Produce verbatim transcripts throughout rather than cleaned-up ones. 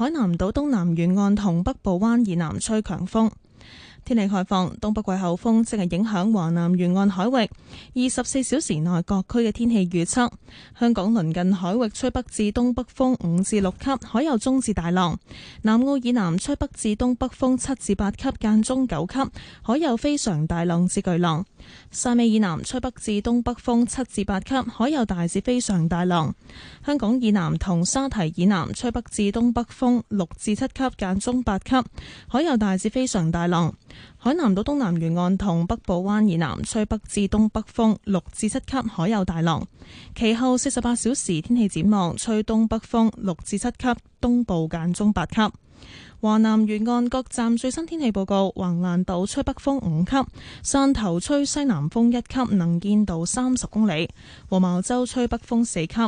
海南島東南沿岸同北部灣以南吹強風。天氣概況，東北季候風正係影響華南沿岸海域。二十四小時內各區嘅天氣預測：香港鄰近海域吹北至東北風五至六級，海有中至大浪；南澳以南吹北至東北風七至八級，間中九級，海有非常大浪至巨浪。汕尾以南吹北至東北風七至八級，海有大至非常大浪。香港以南同沙堤以南吹北至東北風六至七級，間中八級，海有大至非常大浪。海南島東南沿岸同北部灣以南吹北至東北風六至七級，海有大浪。其後四十八小時天氣展望，吹東北風六至七級，東部間中八級。華南沿岸各站最新天氣報告：橫瀾島吹北風五級，汕頭吹西南風一級，能見度三十公里；黃茅洲吹北風四級，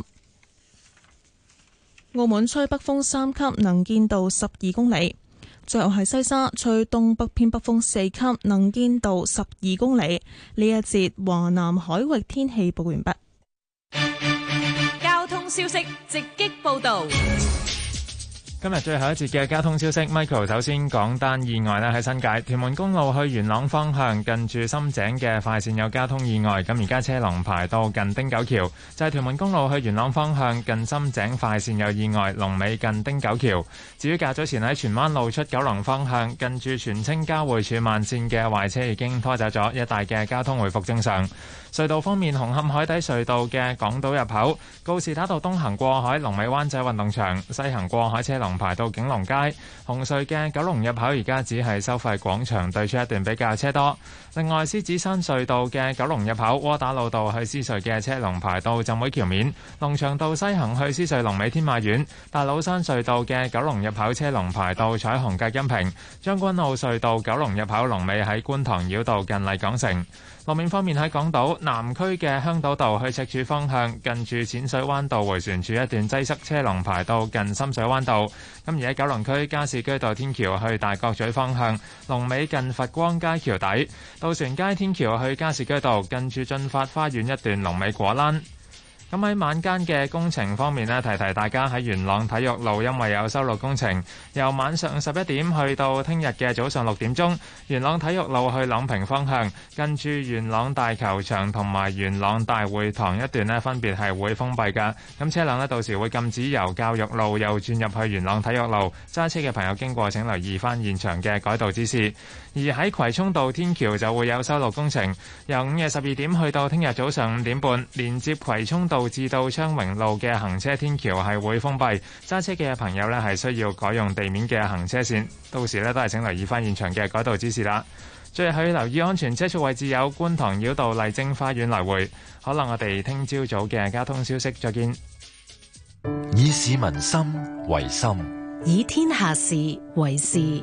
澳門吹北風三級，能見度十二公里。最後係西沙吹東北偏北風四級，能見度十二公里。呢一節華南海域天氣報完畢。 交通消息直擊報道。 今日最後一節嘅交通消息 ，Michael 首先講單意外咧，喺新界屯門公路去元朗方向，近住深井嘅快線有交通意外，咁而家車龍排到近汀九橋，就係屯門公路去元朗方向近深井快線有意外，龍尾近汀九橋。至於較早前喺荃灣路出九龍方向，近住荃青交匯處慢線嘅壞車已經拖走咗，一帶嘅交通回復正常。隧道方面，紅磡海底隧道嘅港島入口告士打道東行過海，龍尾灣仔運動場；西行過海車龍排到景隆街。紅隧嘅九龍入口而家只係收費廣場對出一段比較車多。另外，獅子山隧道嘅九龍入口窩打老道去獅隧嘅車龍排到浸會橋面。龍翔道西行去獅隧龍尾天馬苑。大老山隧道嘅九龍入口車龍排到彩虹隔音屏。將軍澳隧道九龍入口龍尾喺觀塘繞道近麗港城。路面方面，喺港島南區嘅香島道去赤柱方向，近住淺水灣道迴旋處一段擠塞，車龍排到近深水灣道。咁而喺九龍區加士居道天橋去大角咀方向，龍尾近佛光街橋底。渡船街天橋去加士居道，近住進發花園一段龍尾果欄。咁喺晚間嘅工程方面呢，提提大家喺元朗體育路，因為有修路工程，由晚上十一點去到聽日嘅早上六點鐘，元朗體育路去朗屏方向，近住元朗大球場同埋元朗大會堂一段呢，分別係會封閉㗎。咁車輛呢，到時會禁止由教育路又轉入去元朗體育路，揸車嘅朋友經過請留意返現場嘅改道指示。而喺葵涌道天橋就會有修路工程，由午夜十二點去到聽日早上五點半，連接葵涌道至到昌榮路嘅行車天橋係會封閉，揸車嘅朋友呢係需要改用地面嘅行車線，到時呢都係請留意翻現場嘅改道指示啦。最後要留意安全車速位置有觀塘繞道麗晶花園來回。可能我哋聽朝早嘅交通消息再見。 以市民心為心， 以天下事為事。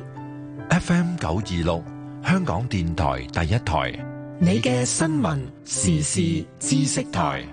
F M 九二六香港電台第一台， 你嘅新聞時事知識台。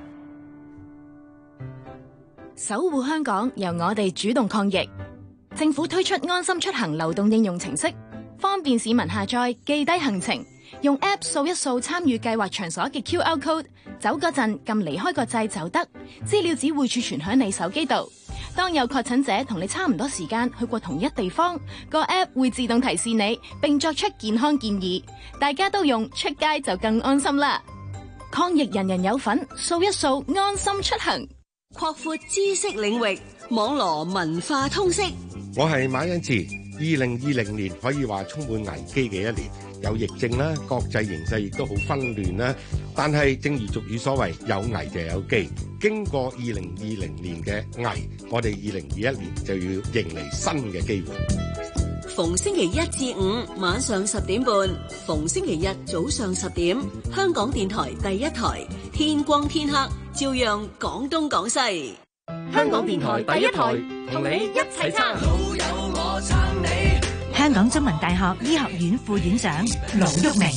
守護香港，由我哋主動抗疫。政府推出安心出行流動應用程式，方便市民下載記低行程，用 App 掃一掃參與計劃場所嘅 Q R code， 走嗰陣撳離開個掣就得，資料只會儲存響你手機度。當有確診者同你差唔多時間去過同一地方，個 App 會自動提示你，並作出健康建議。大家都用，出街就更安心啦！抗疫人人有份，掃一掃安心出行。 擴闊知識領域，網羅文化通識。 我係馬恩志。二零二零年可以話充滿危機嘅一年，有疫症啦，國際形勢亦都好紛亂啦。但係正如俗語所謂，有危就有機。經過二零二零年嘅危，我哋二零二一年就要迎嚟新嘅機會。 逢星期一至五晚上十點半，逢星期日早上十點，香港電台第一台，天光天黑照樣講東講西。 香港電台第一台，同你一齊撐。老友我撐你。 香港中文大學醫學院副院長盧煜明。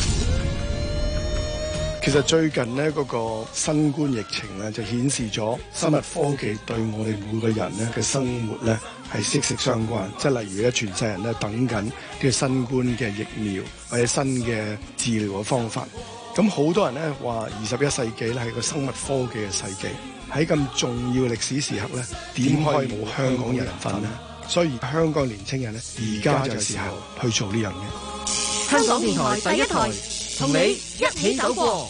其實最近呢嗰個新冠疫情咧，就顯示咗生物科技對我哋每個人咧嘅生活咧係息息相關。即係例如咧，全世人咧等緊嘅新冠嘅疫苗或者新嘅治療嘅方法。咁好多人咧話二十一世紀咧係個生物科技嘅世紀。喺咁重要嘅歷史時刻咧，點可以冇香港人份呢？ 所以香港年青人咧，而家就係時候去做呢樣嘢。 香港電台第一台，同你一起走過。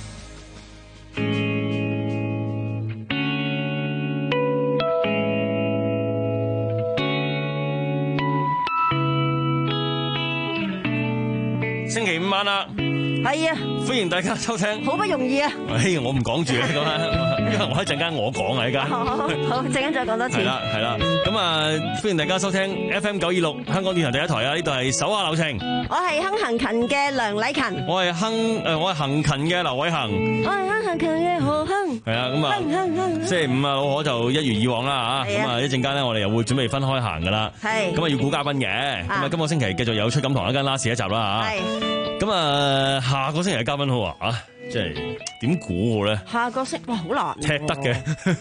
星期五晚啦， 係啊， 歡迎大家收聽。 好不容易啊！ 哎，我唔講住啦，咁啊，因為我一陣間我講啊，依家。 好，好，陣間再講多次。 係啦，係啦，咁啊，歡迎大家收聽 F M 九二六香港電台第一台啊！呢度係手下留情。 我係亨行勤嘅梁禮勤。 我係亨誒，我係行勤嘅劉偉恒。 我係亨行勤嘅何亨。 係啊，咁啊，星期五啊，老何就一如以往啦嚇。咁啊，一陣間咧，我哋又會準備分開行噶啦。係。咁啊，要估嘉賓嘅。咁啊，今個星期繼續有出錦堂一間拉士一集啦嚇。係。咁啊，下個星期嘅嘉賓好啊，啊，即係點估好咧？下個星哇，好難踢得嘅，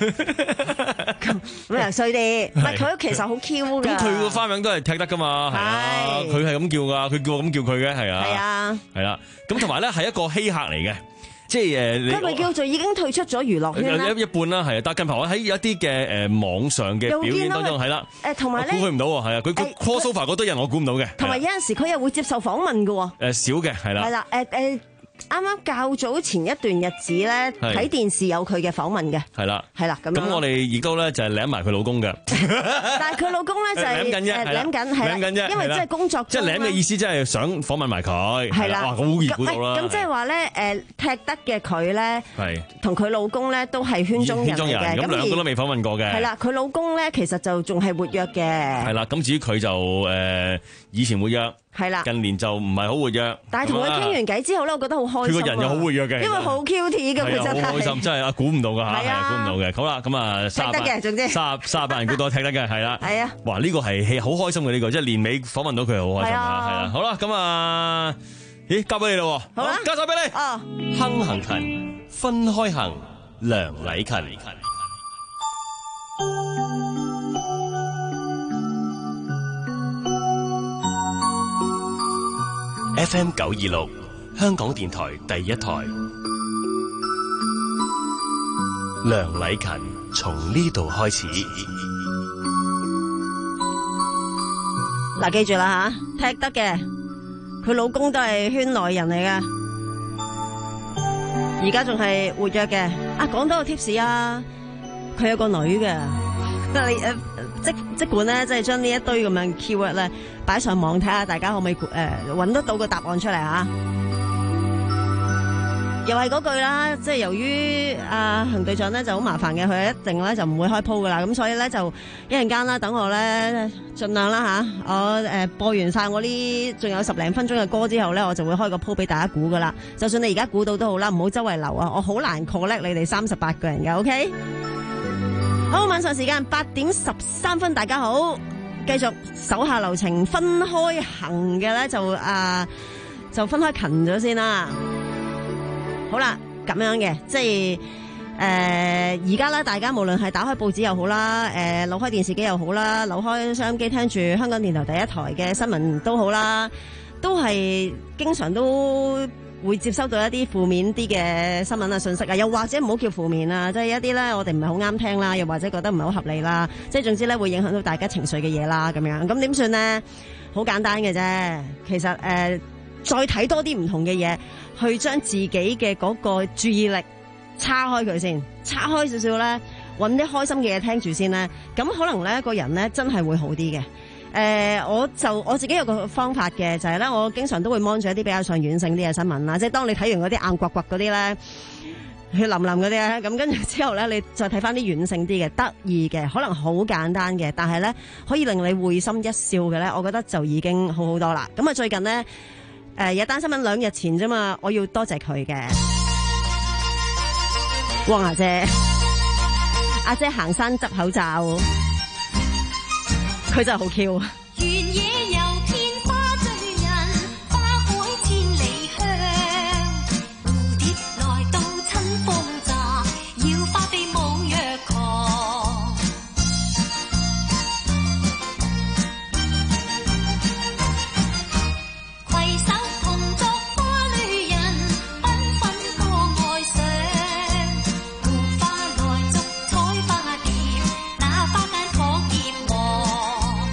咁又衰啲。唔係佢其實好 Q 噶。 咁佢個花名都係踢得噶嘛，係啊，佢係咁叫噶，佢叫我咁叫佢嘅，係啊，係啊，係啦。咁同埋咧係一個稀客嚟嘅，即係誒， 佢咪叫做已經退出咗娛樂圈啦？ 一一半啦，係啊。但係近排我喺有一啲嘅誒網上嘅表演當中，係啦， 誒同埋咧， 估佢唔到喎，係啊，佢佢 crossover 嗰堆人我估唔到嘅。 同埋有陣時佢又會接受訪問嘅喎。 誒少嘅係啦。係啦，誒誒。啱啱較早前一段日子咧，睇電視有佢嘅訪問嘅，係啦，係啦咁。咁我哋亦都咧就係舐埋佢老公嘅，但係佢老公咧就係舐緊啫，舐緊係舐緊啫，因為即係工作，即係舐嘅意思，即係想訪問埋佢，係啦，哇，好易估到啦。咁即係話咧，誒踢得嘅佢咧，係同佢老公咧都係圈中人嚟嘅，咁兩個都未訪問過嘅，係啦，佢老公咧其實就仲係活躍嘅，係啦，咁至於佢就誒以前活躍。係啦，近年就唔係好活躍。但係同佢傾完偈之後咧，我覺得好開心。佢個人又好活躍嘅，因為好 Q T 嘅，佢真係好開心，真係啊，估唔到噶吓，係估唔到嘅。好啦，咁啊，踢得嘅，總之三三十八人估到踢得嘅，係啦。係啊，哇，呢個係係好開心嘅呢個，即係年尾訪問到佢係好開心啊，係啦。好啦，咁啊，咦，交俾你咯，好啦，交晒俾你。哦，亨行勤，分開行，梁禮勤。F M 九二六香港電台第一台，梁禮勤從呢度開始。嗱，記住啦吓，踢得嘅，佢老公都係圈內人嚟噶，而家仲係活躍嘅。啊，講多個 tips 啊，佢有個女嘅。你誒即即管咧，即係將呢一堆咁樣 keyword 咧擺上網睇下，大家可唔可以誒揾得到個答案出嚟啊？又係嗰句啦，即係由於阿恒隊長咧就好麻煩嘅，佢一定咧就唔會開鋪噶啦，咁所以咧就一陣間啦，等我咧盡量啦吓，我誒播完晒我呢仲有十零分鐘嘅歌之後咧，我就會開個鋪俾大家估噶啦。就算你而家估到都好啦，唔好周圍流啊，我好難 collect 你哋三十八個人嘅 ，OK？好，晚上時間八點十三分，大家好，繼續手下留情，分開行嘅咧就啊就分開勤咗先啦。好啦，咁樣嘅，即係誒而家咧，大家無論係打開報紙又好啦，誒、呃、扭開電視機又好啦，扭開收音機聽住香港電台第一台嘅新聞都好啦，都係經常都會接收到一啲負面啲嘅新聞啊、信息啊，又或者唔好叫負面啊，即係一啲咧我哋唔係好啱聽啦，又或者覺得唔係好合理啦，即係總之咧會影響到大家情緒嘅嘢啦，咁樣咁點算呢？好簡單嘅啫，其實誒、呃、再睇多啲唔同嘅嘢，去將自己嘅嗰個注意力叉開佢先，叉開少少咧，揾啲開心嘅嘢聽住先咧，咁可能咧個人咧真係會好啲嘅。誒、呃，我就我自己有個方法嘅，就係、是、咧，我經常都會 mon 住一啲比較上軟性啲嘅新聞啦。即係當你睇完嗰啲硬刮刮嗰啲咧，血淋淋嗰啲咧，咁跟住之後咧，你再睇翻啲軟性啲嘅、得意嘅，可能好簡單嘅，但係咧可以令你會心一笑嘅咧，我覺得就已經好好多啦。咁啊，最近咧，誒、呃、有單新聞兩日前啫嘛，我要多謝佢嘅汪阿姐，阿姐行山執口罩。佢真係好 Q 啊！原野遊遍花醉人，花海千里香。蝴蝶來到親風乍，要花飛舞若狂。攜手同作花女人，繽紛多愛上。蝴花來續採花蝶，那花間可結網。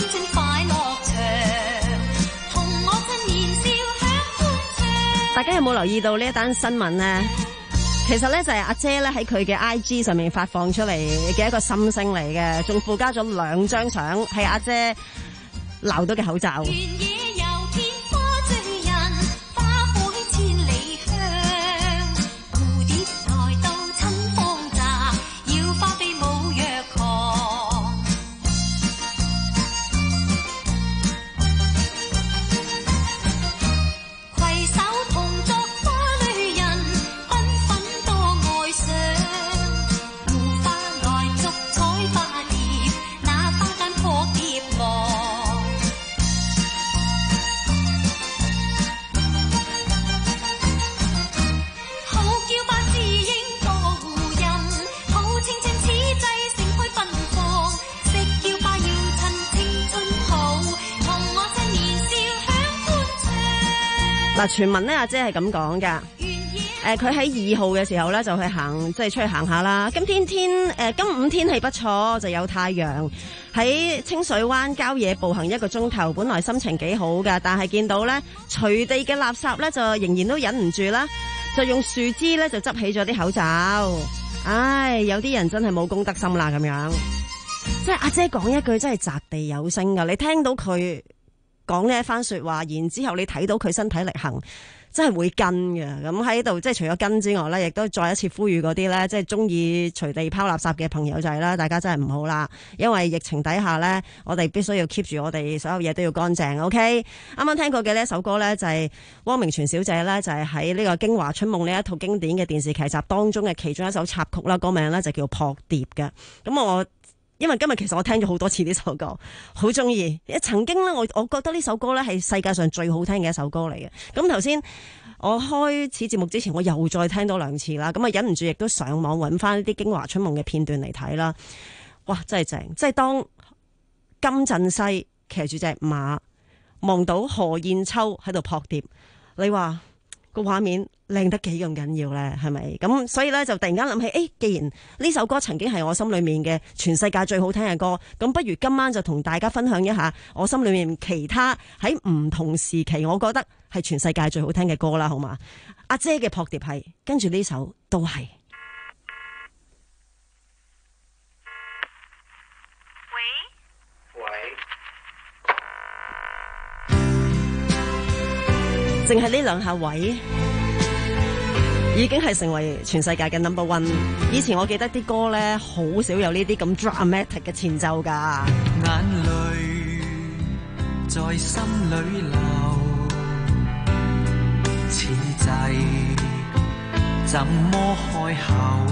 青快樂場，同我趁年少享歡暢。 大家有冇留意到呢一單新聞呢？其實咧就係阿姐咧喺佢嘅 I G 上面發放出嚟嘅一個心聲嚟嘅，仲附加咗兩張相係阿姐鬧到嘅口罩。嗱，傳聞咧阿姐係咁講噶，誒佢喺二號嘅時候咧就去行，即係出去行下啦。今天天誒今午天氣不錯，就有太陽，喺清水灣郊野步行一個鐘頭，本來心情幾好噶，但係見到咧隨地嘅垃圾咧就仍然都忍唔住啦，就用樹枝咧就執起咗啲口罩。唉，有啲人真係冇公德心啦咁樣，即係阿姐講一句真係擲地有聲噶，你聽到佢講呢一番說話，然之後你睇到佢身體力行，真係會跟嘅。咁喺度，即係除咗跟之外咧，亦都再一次呼籲嗰啲咧，即係中意隨地拋垃圾嘅朋友就係啦，大家真係唔好啦。因為疫情底下咧，我哋必須要 keep 住我哋所有嘢都要乾淨。OK，啱啱聽過嘅呢一首歌咧，就係汪明荃小姐咧，就係喺呢個《京華春夢》呢一套經典嘅電視劇集當中嘅其中一首插曲啦，歌名咧就叫《撲蝶》嘅。咁我因為今日其實我聽咗好多次呢首歌，好中意。曾經咧，我我覺得呢首歌咧係世界上最好聽嘅一首歌嚟嘅。咁頭先我開始節目之前，我又再聽多兩次啦。咁啊忍唔住，亦都上網揾翻啲《京華春夢》嘅片段嚟睇啦。哇，真係正！即係當金振西騎住隻馬，望到何燕秋喺度撲蝶，你話個畫面靚得幾咁緊要咧？係咪？咁所以咧就突然間諗起，誒、欸，既然呢首歌曾經係我心裏面嘅全世界最好聽嘅歌，咁不如今晚就同大家分享一下我心裏面其他喺唔同時期我覺得係全世界最好聽嘅歌啦，好嘛？阿姐嘅撲蝶係，跟住呢首都係。淨係呢兩下位，已經係成為全世界嘅 number one。以前我記得啲歌咧，好少有呢啲咁 dramatic 嘅前奏噶。 眼淚在心裏流，此際怎麼開口？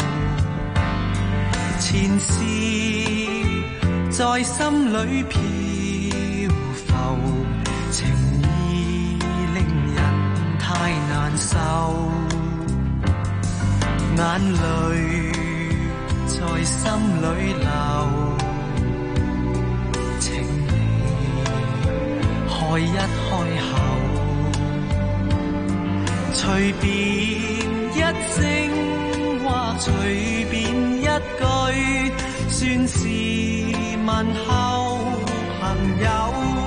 前事在心裏飄浮，情太難受，眼淚在心裏流，請你開一開口，隨便一聲或隨便一句，算是問候朋友。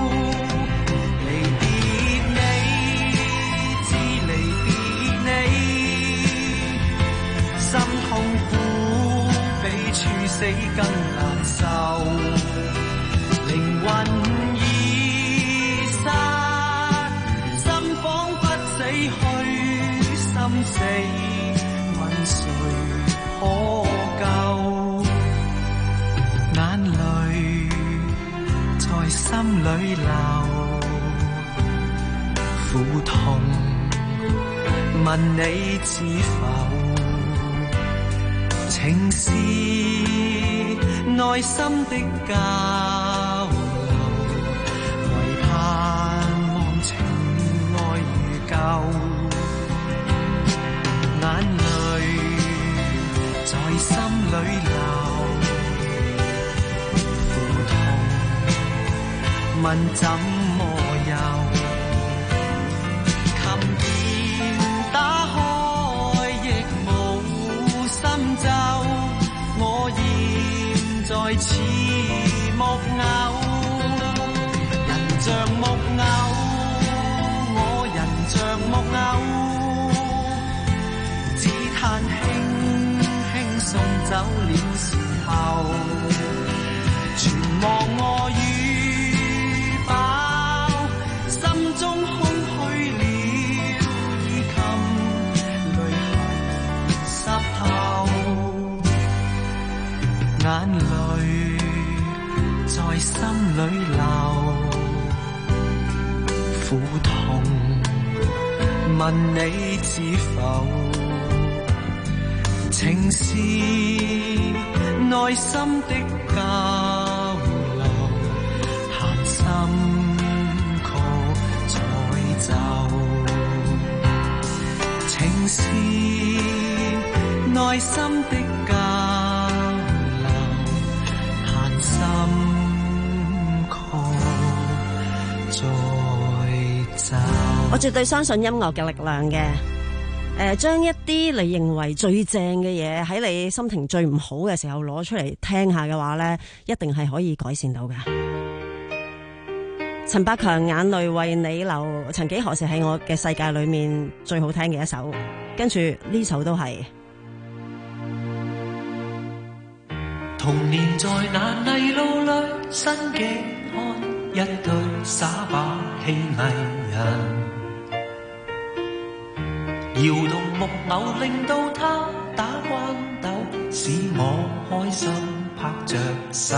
心痛苦比處死更難受，靈魂已散，心彷彿死去，心死問誰可救？眼淚在心裏流，苦痛問你知否？情是內心的交流，唯盼望情愛如舊。眼淚在心裏流，苦痛問怎麼有？琴鍵打開亦無心奏，我現在似木偶。 苦痛，問你知否？情是內心的交流，彈心曲彩奏。情是內心的交流，彈心曲再奏。 我絕對相信音樂嘅力量嘅。誒，將一啲你認為最正嘅嘢喺你心情最唔好嘅時候攞出嚟聽下嘅話呢，一定係可以改善到嘅。陳百強眼淚為你流，曾幾何時係我嘅世界裏面最好聽嘅一首，跟住呢首都係。 童年在那泥路裏，新極看一對耍把戲藝人。搖動木偶令到他打關鬥，使我開心拍着手。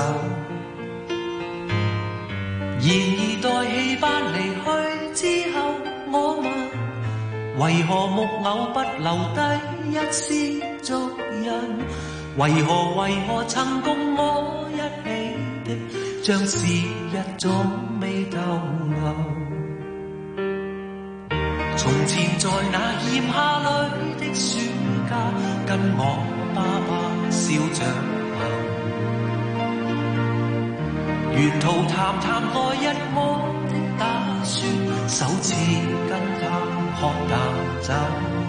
然而待戲班離去之後，我問為何木偶不留低一絲足印？為何為何曾共我一起的，像是一種未逗留。從前在那炎夏裏的暑假，跟我爸爸笑着行，沿途談談來日我的打算，首次跟他喝淡酒。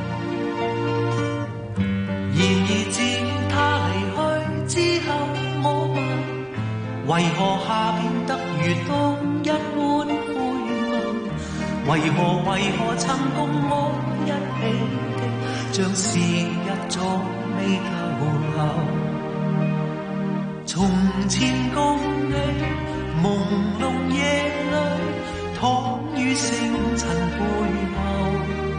然而自他離去之後，我問為何夏變得如冬一般灰暗？為何為何曾共我一起的，像是一種未逗留。從前共你朦朧夜裏，躺於星塵背後，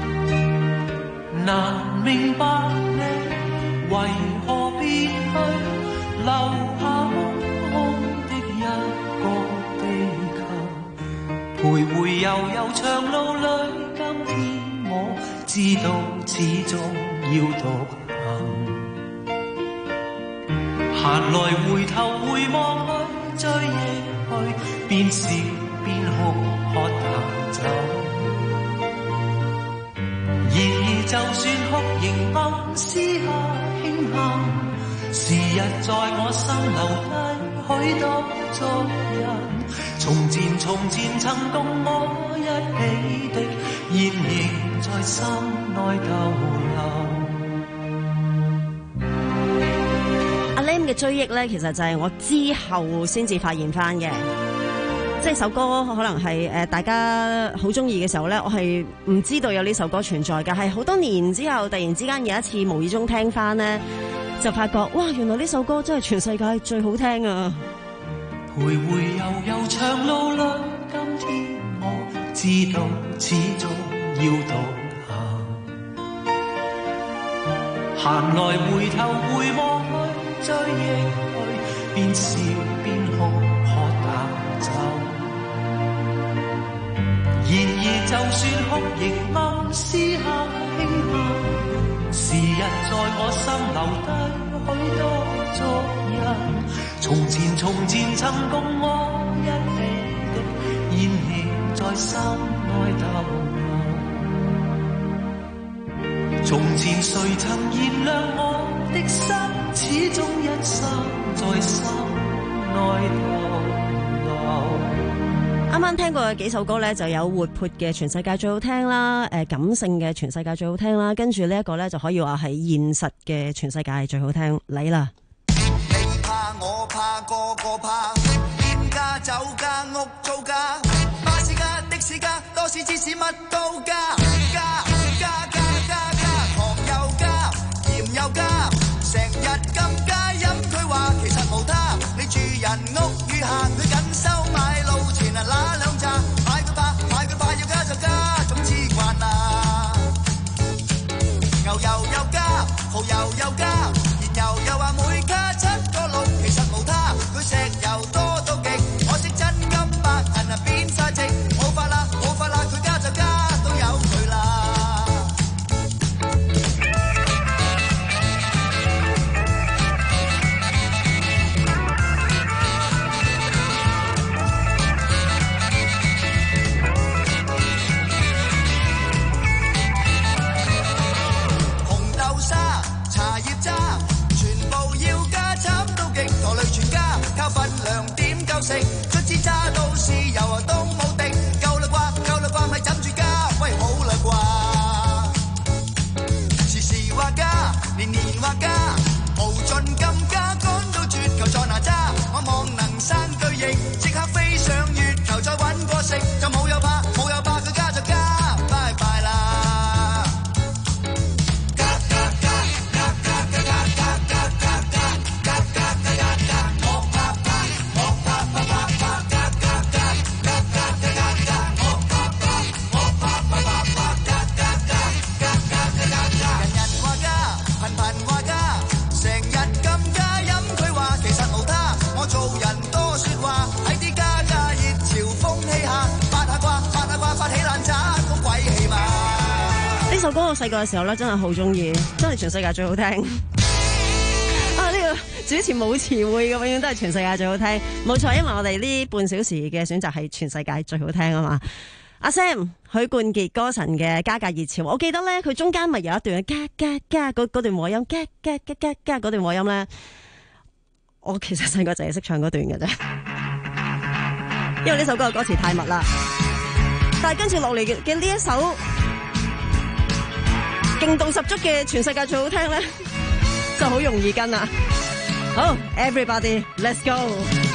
難明白你為何別去，留下空空的一個地球。徘徊悠悠長路裏，今天我知道始終要獨行。閒來回頭回望去，追憶去，邊笑邊哭，喝淡酒。然而就算哭仍暗私下慶幸，時日在我心留低許多足印。從前從前曾共我一起的，現仍在心內逗留。 阿 Lam 嘅追憶咧，其實就係我之後先至發現翻嘅，即係首歌可能係誒大家好中意嘅時候咧，我係唔知道有呢首歌存在嘅，係好多年之後突然之間有一次無意中聽翻咧，就發覺哇，原來呢首歌真係全世界最好聽啊！ 徘徊悠悠長路裏，今天我知道始終要獨行。閒來回頭回望去，追憶去，邊笑邊哭，喝淡酒。然而就算哭仍暗私下慶幸，時日在我心留低許多足印。從前從前曾共我一起的，現仍在心內逗留。從前誰曾燃亮我的心，始終一生在心內逗留。 啱啱聽過嘅幾首歌呢，就有活潑嘅全世界最好聽啦，誒感性嘅全世界最好聽啦，跟住呢一個呢，就可以話係現實嘅全世界最好聽，嚟啦！ 我怕個個怕，店家、酒家、屋租家，巴士加、的士加，多士芝士乜都加，加加加加加，糖又加，鹽又加，成日咁加飲佢話其實無他，你住人屋與客佢緊收買路錢啊嗱兩扎，買佢怕買佢怕要加就加，總之慣啦。牛油又加，蠔油又加，燃油又話每卡七個六，其實無他，佢石油多到極，可惜真金白銀啊變晒值，冇法啦冇法啦佢。 首歌我細個嘅時候咧，真係好中意，真係全世界最好聽。啊，呢個主持冇詞彙嘅，永遠都係全世界最好聽。冇錯，因為我哋呢半小時嘅選擇係全世界最好聽啊嘛。阿 Sam 許冠傑歌神嘅《加價熱潮》，我記得咧，佢中間咪有一段加加加嗰嗰段和音，加加加加加嗰段和音咧，我其實細個淨係識唱嗰段嘅啫，因為呢首歌嘅歌詞太密啦。但係跟住落嚟嘅呢一首勁度十足嘅全世界最好聽咧，就好容易跟啦。好 ，Everybody let's go。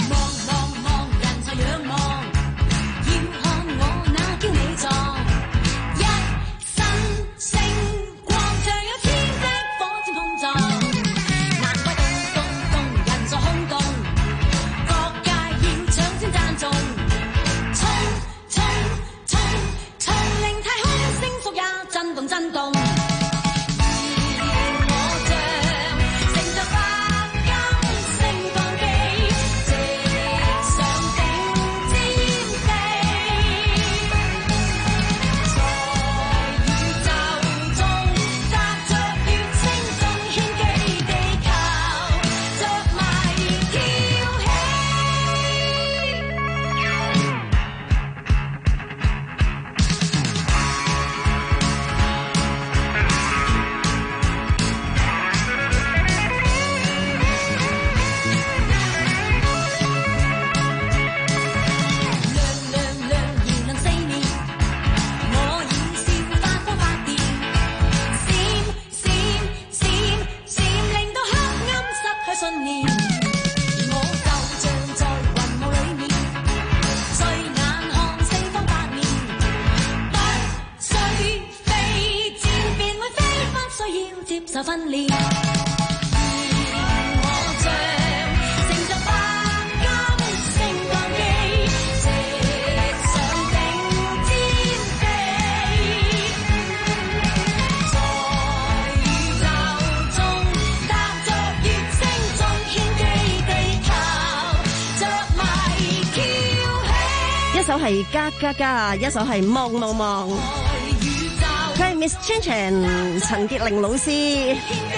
一首係加加加，一首係望望望。佢係 Miss Chan Chan 陳潔玲老師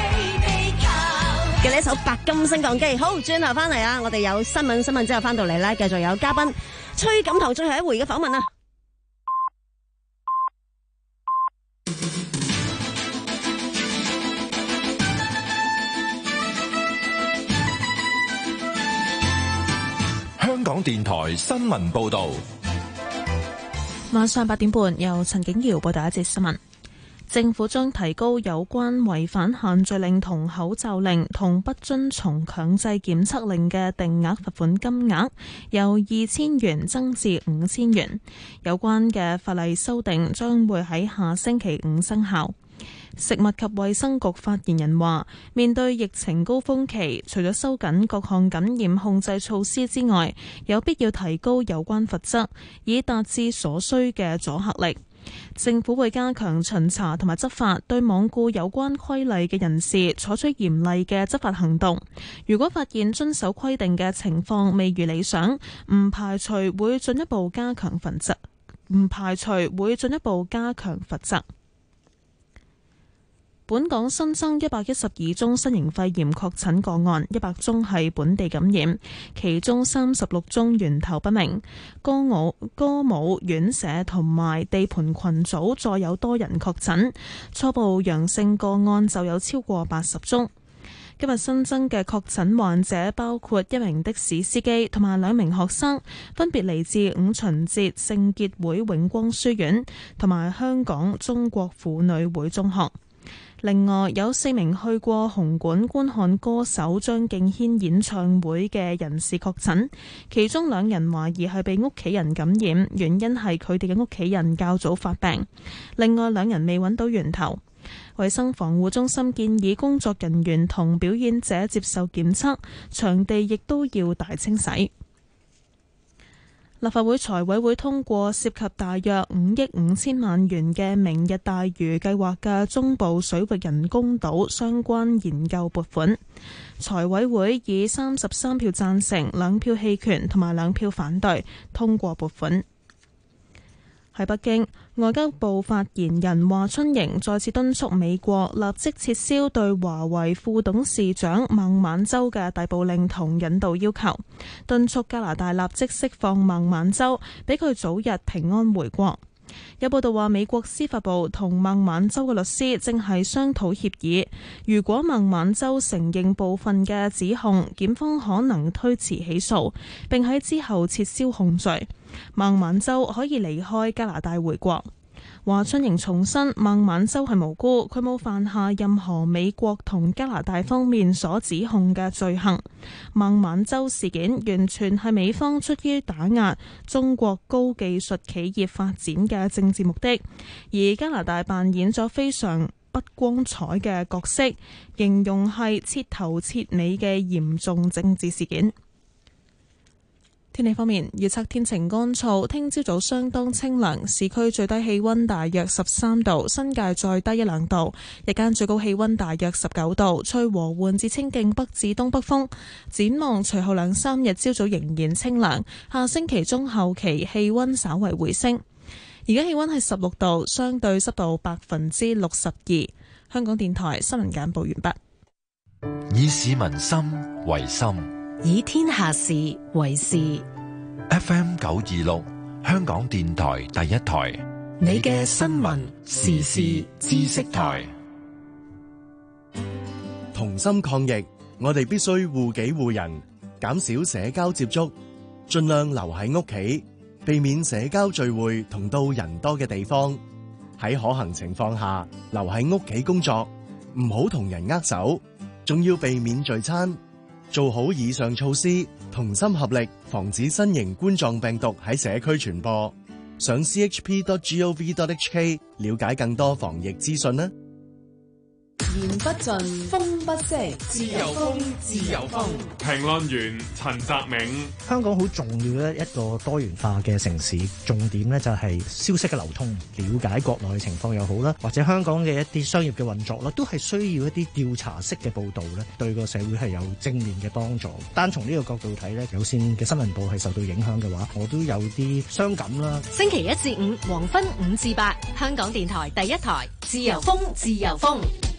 嘅呢一首《白金升降機》。好，轉頭翻嚟啊！我哋有新聞，新聞之後翻到嚟咧，繼續有嘉賓崔錦棠最後一回嘅訪問啊！ 香港電台新聞報道。 晚上八點半，由陳景瑤報道一節新聞。政府將提高有關違反限聚令同口罩令同不遵從強制檢測令嘅定額罰款金額，由二千元增至五千元。有關嘅法例修訂將會喺下星期五生效。食物及衛生局發言人話，面對疫情高峰期，除咗收緊各項感染控制措施之外，有必要提高有關罰則，以達至所需嘅阻嚇力。政府會加強巡查同埋執法，對罔顧有關規例嘅人士採取嚴厲嘅執法行動。如果發現遵守規定嘅情況未如理想，唔排除會進一步加強罰則，唔排除會進一步加強罰則。本港新增一百一十二宗新型肺炎確診個案，一百宗係本地感染，其中三十六宗源頭不明。歌舞歌舞院舍同埋地盤群組再有多人確診，初步陽性個案就有超過八十宗。今日新增嘅確診患者包括一名的士司機同埋兩名學生，分別嚟自五旬節聖潔會永光書院同埋香港中國婦女會中學。另外有四名去過紅館觀看歌手張敬軒演唱會嘅人士確診，其中兩人懷疑係被屋企人感染，原因係佢哋嘅屋企人較早發病。另外兩人未揾到源頭。衛生防護中心建議工作人員同表演者接受檢測，場地亦都要大清洗。立法會財委會通過涉及大約五億五千萬元嘅明日大嶼計劃嘅中部水域人工島相關研究撥款，財委會以三十三票贊成、兩票棄權同埋兩票反對通過撥款。 喺北京，外交部發言人華春瑩再次敦促美國立即撤銷對華為副董事長孟晚舟嘅逮捕令同引渡要求，敦促加拿大立即釋放孟晚舟，俾佢早日平安回國。有報道話，美國司法部同孟晚舟嘅律師正係商討協議，如果孟晚舟承認部分嘅指控，檢方可能推遲起訴，並喺之後撤銷控罪，孟晚舟可以離開加拿大回國。華春瑩重申，孟晚舟係無辜，佢冇犯下任何美國同加拿大方面所指控嘅罪行。孟晚舟事件完全係美方出於打壓中國高技術企業發展嘅政治目的，而加拿大扮演咗非常不光彩嘅角色，形容係徹頭徹尾嘅嚴重政治事件。天氣方面，預測天晴乾燥，聽朝早相當清涼，市區最低氣溫大約十三度，新界再低一兩度，日間最高氣溫大約十九度，吹和緩至清勁北至東北風。展望隨後兩三日朝早仍然清涼，下星期中後期氣溫稍為回升。而家氣溫係十六度，相對濕度百分之六十二。香港電台新聞簡報完畢。 以市民心為心， 以天下事為事。 F M 九二六，香港電台第一台， 你嘅新聞時事知識台。 同心抗疫，我哋必須護己護人，減少社交接觸，盡量留喺屋企，避免社交聚會同到人多嘅地方。喺可行情況下，留喺屋企工作，唔好同人握手，仲要避免聚餐。做好以上措施，同心合力，防止新型冠狀病毒喺社區傳播。上 c h p dot gov dot h k 了解更多防疫資訊啦。 言不盡，風不息，自由風，自由風。 評論員陳澤銘。 香港好重要嘅一個多元化嘅城市，重點呢就係消息嘅流通，了解國內嘅情況又好啦，或者香港嘅一啲商業嘅運作啦，都係需要一啲調查式嘅報導咧，對個社會係有正面嘅幫助。單從呢個角度睇呢，有線嘅新聞部係受到影響嘅話，我都有啲傷感啦。 星期一至五黃昏五至八，香港電台第一台，自由風，自由風。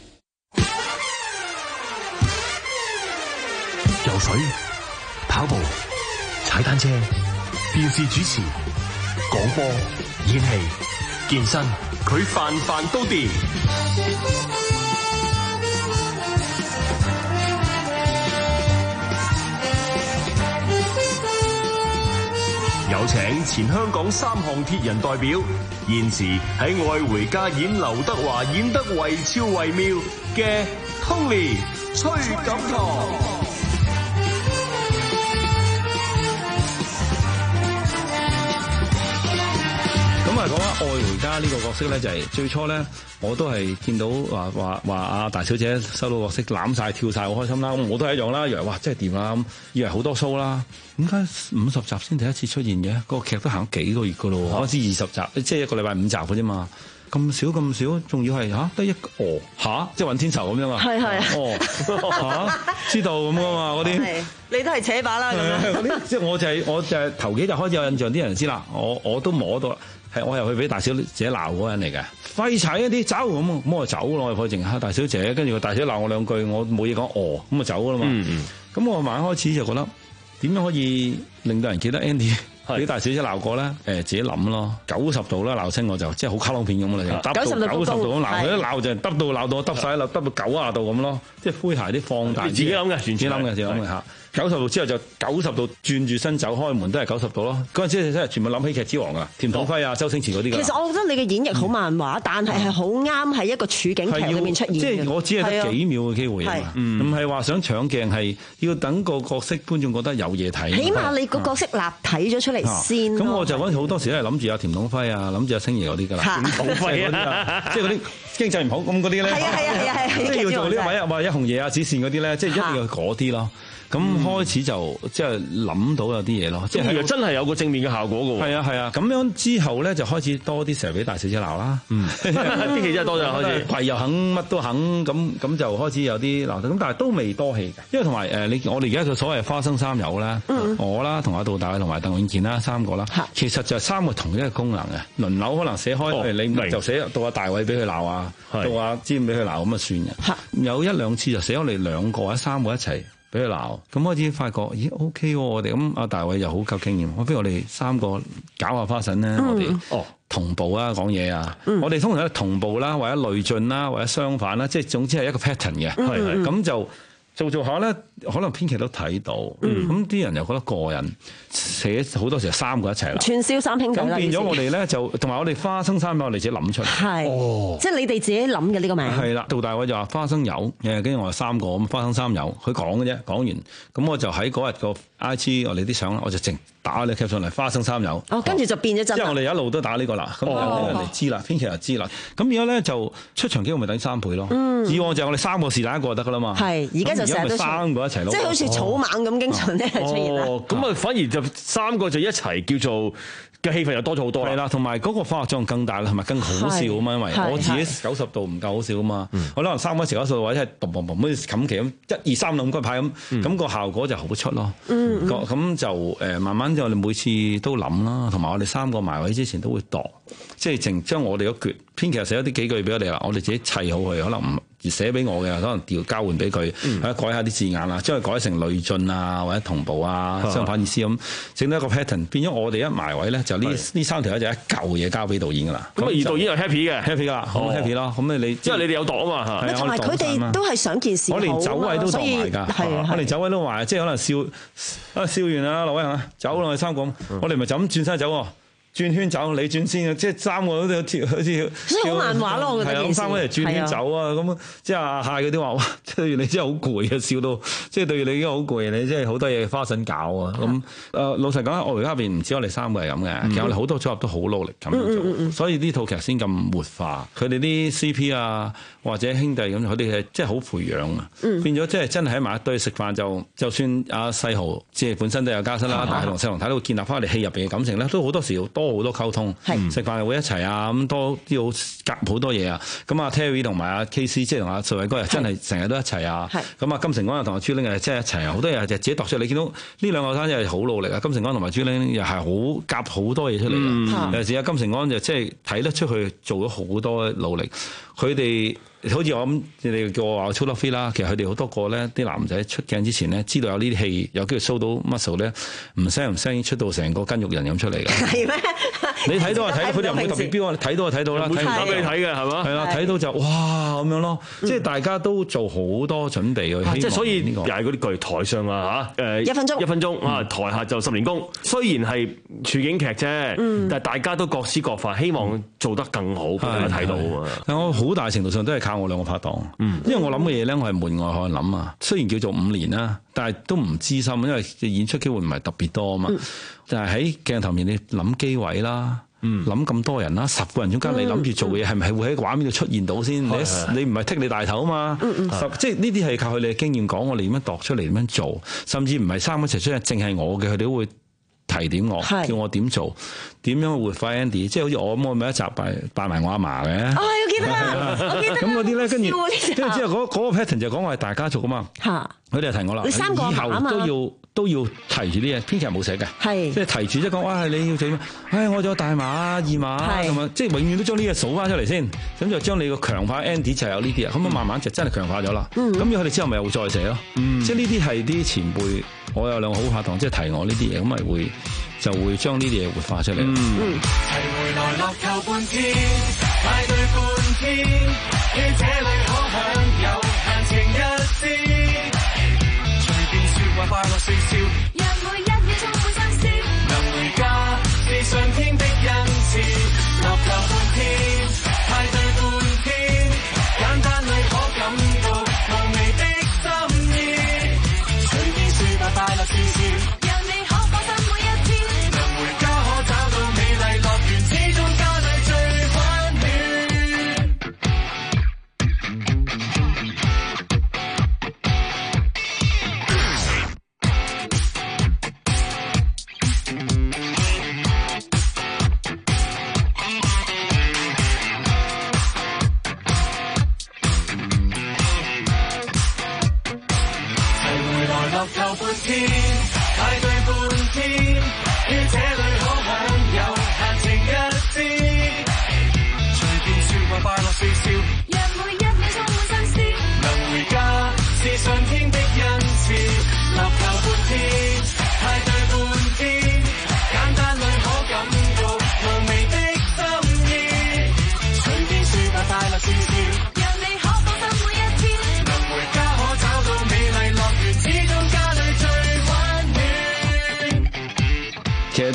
游水、跑步、踩單車、電視主持、廣播、演戲、健身，佢飯飯都掂。有請前香港三項鐵人代表，現時喺愛回家演劉德華演得惟肖惟妙嘅 Tony 崔錦棠。 咁啊，講翻愛回家呢個角色咧，就係、是、最初咧，我都係見到話話話阿大小姐收到角色攬晒跳晒，好開心啦。咁我都係一樣啦，以為哇真係掂啦，咁以為好多 show 啦。點解五十集先第一次出現嘅？個劇都行咗幾個月噶咯，我知二十集，即係一個禮拜五集嘅啫嘛。咁少咁少，仲要係嚇得一個哦嚇，即係尹天仇咁樣啊？係係哦嚇，知道咁噶嘛嗰啲。 你都係扯把啦咁樣。 啲即係我就係、是、我就係頭幾日開始有印象，啲人知啦。我我都摸到，係我又去俾大小姐鬧嗰個人嚟嘅。廢柴一啲走咁，咁我就走咯。我去靜下大小姐，跟住個大小姐鬧我兩句，我冇嘢講，哦咁就走噶啦嘛。咁、嗯嗯、我慢慢開始就覺得點樣可以令到人記得 Andy？俾大小姐鬧過咧，誒自己諗咯，九十度啦鬧聲我就即係好卡通片咁啦，就九十度九十度咁鬧，佢一鬧就係耷到鬧到我耷曬啦，耷到九啊度咁咯，即係灰鞋啲放大。自己諗嘅，自己諗嘅，自己諗嘅嚇。九十度之後就九十度轉住身走開門都係九十度咯。嗰陣時真係全部諗喜劇之王啊，田統輝啊、周星馳嗰啲㗎。 其實我覺得你嘅演繹好漫畫，嗯、但係係好啱喺一個處境劇裏面出現。 即係我只係得幾秒嘅機會啊嘛，唔係話想搶鏡，係要等個角色觀眾覺得有嘢睇。 起碼你個角色立體咗出嚟先。 咁、啊、我就嗰陣好多時都係諗住阿田統輝啊，諗住阿星爺嗰啲㗎啦。田統輝啊，即係嗰啲經濟唔好咁嗰啲咧。係啊係啊係啊係。即係要做呢位啊，或者一紅嘢啊、子善嗰啲咧，即係一定要嗰啲咯。 咁開始就即係諗到有啲嘢咯，即係真係有個正面嘅效果㗎喎。 係啊係啊，咁樣之後咧就開始多啲成日俾大小姐鬧啦。嗯， 啲戲真係多咗開始， 跪又肯乜都肯，咁咁就開始有啲鬧。咁但係都未多戲嘅，因為同埋誒你我哋而家嘅所謂花生三友啦，嗯、我啦同阿杜大偉同埋鄧永健啦三個啦，其實就係三個同一個功能嘅，輪流可能寫開，哦、你就寫到阿大偉俾佢鬧啊，到阿詹俾佢鬧咁啊算嘅。有一兩次就寫我哋兩個或者三個一齊俾佢鬧，咁開始發覺咦 OK 喎，我哋咁阿大偉又好夠經驗，我不如我哋三個搞下花神咧，嗯、我哋哦同步啊講嘢啊，嗯、我哋通常係同步啦，或者累進啦，或者相反啦，即係總之係一個 pattern 嘅，係係咁就。做做下咧，可能編劇都睇到，咁啲、嗯、人又覺得過癮，寫好多時候三個一齊啦， 串燒三兄弟啦。 咁變咗我哋咧就同埋我哋花生三友，我哋自己諗出嚟，係，哦， 即係你哋自己諗嘅呢個名。 係啦，杜大偉就話花生友，誒，跟住我哋三個咁花生三友，佢講嘅啫，講完，咁我就喺嗰日個 I G 我哋啲相，我就淨打你 cap 上嚟花生三友。 哦，跟住就變咗真。 即係我哋一路都打呢個啦，咁人哋知啦，編劇又知啦，咁而家咧就出場機會咪等於三倍咯。嗯，以往就係我哋三個是但一個就得噶啦嘛。係，而家就成日都三個一齊咯， 即係好似草蜢咁，經常咧出現啦。 哦，咁啊，反而就三個就一齊叫做嘅氣氛又多咗好多啦。 係啦，同埋嗰個化學作用更大啦，同埋更好笑啊嘛，因為我自己九十度唔夠好笑啊嘛。我可能三個時九十度或者係嘣嘣嘣好似冚旗咁，一二三兩個牌咁，咁個效果就好出咯。嗯，咁就誒慢慢就我哋每次都諗啦，同埋我哋三個埋位之前都會度，即係淨將我哋嗰橛編劇寫咗啲幾句俾我哋啦，我哋自己砌好佢，可能唔。而寫俾我嘅，可能調交換俾佢，或者、嗯、改下啲字眼啦，將佢改成累進啊，或者同步啊，相反意思咁，整到一個 pattern，變咗我哋一埋位咧，就呢呢是三條咧就一嚿嘢交俾導演噶啦。 咁啊，而導演又 happy 嘅 ，happy 噶，好 happy 咯。咁你你，因為你哋有度啊嘛， 同埋佢哋都係想件事好， 我連走位都度埋㗎， 係我連走位都埋，即係可能笑啊笑完啦，落位啊，走落去三個，嗯、我哋咪就咁轉身走喎。轉圈走，你轉先啊！即係三個都跳，好似好漫畫咯，我覺得。係啊， 三個人轉圈走啊！咁即係阿蟹嗰啲話，哇！對住你真係好攰啊，笑到即係對住你已經好攰，你真係好多嘢花神搞啊！咁誒，老實講，我而家邊唔止我哋三個係咁嘅，其實我哋好多組合都好努力咁樣做，所以呢套劇先咁活化。佢哋啲 C P 啊，或者兄弟咁，佢哋係即係好培養啊，變咗即係真係喺埋一堆食飯就，就算阿細豪即係本身都有家室啦，但係同細龍睇到建立翻我哋戲入邊嘅感情咧，都好多時多好多溝通，食飯又會一齊啊，咁多啲好夾好多嘢啊。咁阿 Terry 同埋阿 K C 即係同阿瑞偉哥又真係成日都一齊啊。咁啊金城安又同阿朱玲又真係一齊啊，好多嘢就自己度出嚟。你見到呢兩個生真係好努力啊！金城安同埋朱玲又係好夾好多嘢出嚟嘅。尤其是阿金城安就即係睇得出佢做咗好多努力。佢哋好似我咁，你哋叫我話操得 fit 啦。其實佢哋好多個咧，啲男仔出鏡之前咧，知道有呢啲戲有機會 show 到 muscle 咧，唔聲唔聲已經出到成個筋肉人咁出嚟嘅。係咩？你睇到啊，睇到佢哋唔會特別標啊，睇到就睇到啦，睇唔到俾你睇嘅係嘛？係啦，睇到就哇咁樣咯，即係大家都做好多準備嘅。 即係所以又係嗰啲句台上啊嚇，誒一分鐘一分鐘啊，台下就十年功。雖然係處境劇啫，但係大家都各施各法，希望做得更好，俾大家睇到啊。 但我好大程度上都係靠我兩個拍檔，因為我諗嘅嘢咧，我係門外漢諗啊。雖然叫做五年啦，但係都唔資深，因為演出機會唔係特別多啊嘛。但係喺鏡頭面你諗機位啦，諗咁多人啦，十個人中間你諗住做嘅嘢係咪會喺畫面度出現到先？你你唔係剔你大頭啊嘛，即係呢啲係靠佢哋嘅經驗講，我哋點樣度出嚟，點樣做，甚至唔係三個一齊出嚟，淨係我嘅，佢哋都會提點我，叫我點做，點樣活化 Andy， 即係好似我咁，我咪一集拜拜埋我阿嫲嘅。哦，我記得啊，我記得。咁嗰啲咧，跟住跟住之後嗰嗰個 pattern 就講我係大家族啊嘛。嚇！佢哋就提我啦，你三個以後都要都要提住啲嘢，編劇冇寫嘅。係。即係提住即係講，哇！你要做咩？唉，我仲有大碼、二碼咁啊，即係永遠都將呢嘢數翻出嚟先，咁就將你個強化 Andy 就有呢啲啊，咁啊慢慢就真係強化咗啦。咁佢哋之後咪又再寫咯。即係呢啲係啲前輩，我有兩個好拍檔，即係提我呢啲嘢，咁咪會。就會將呢啲嘢活化出嚟。嗯，齊回來樂透半天，派對半天，於這裏可享有閒情一絲，隨便説話快樂笑笑，讓每一秒充滿新鮮，能回家是上天的恩賜，樂透半天，派對半天，簡單裏可感到無微的心意，隨便説話快樂笑笑。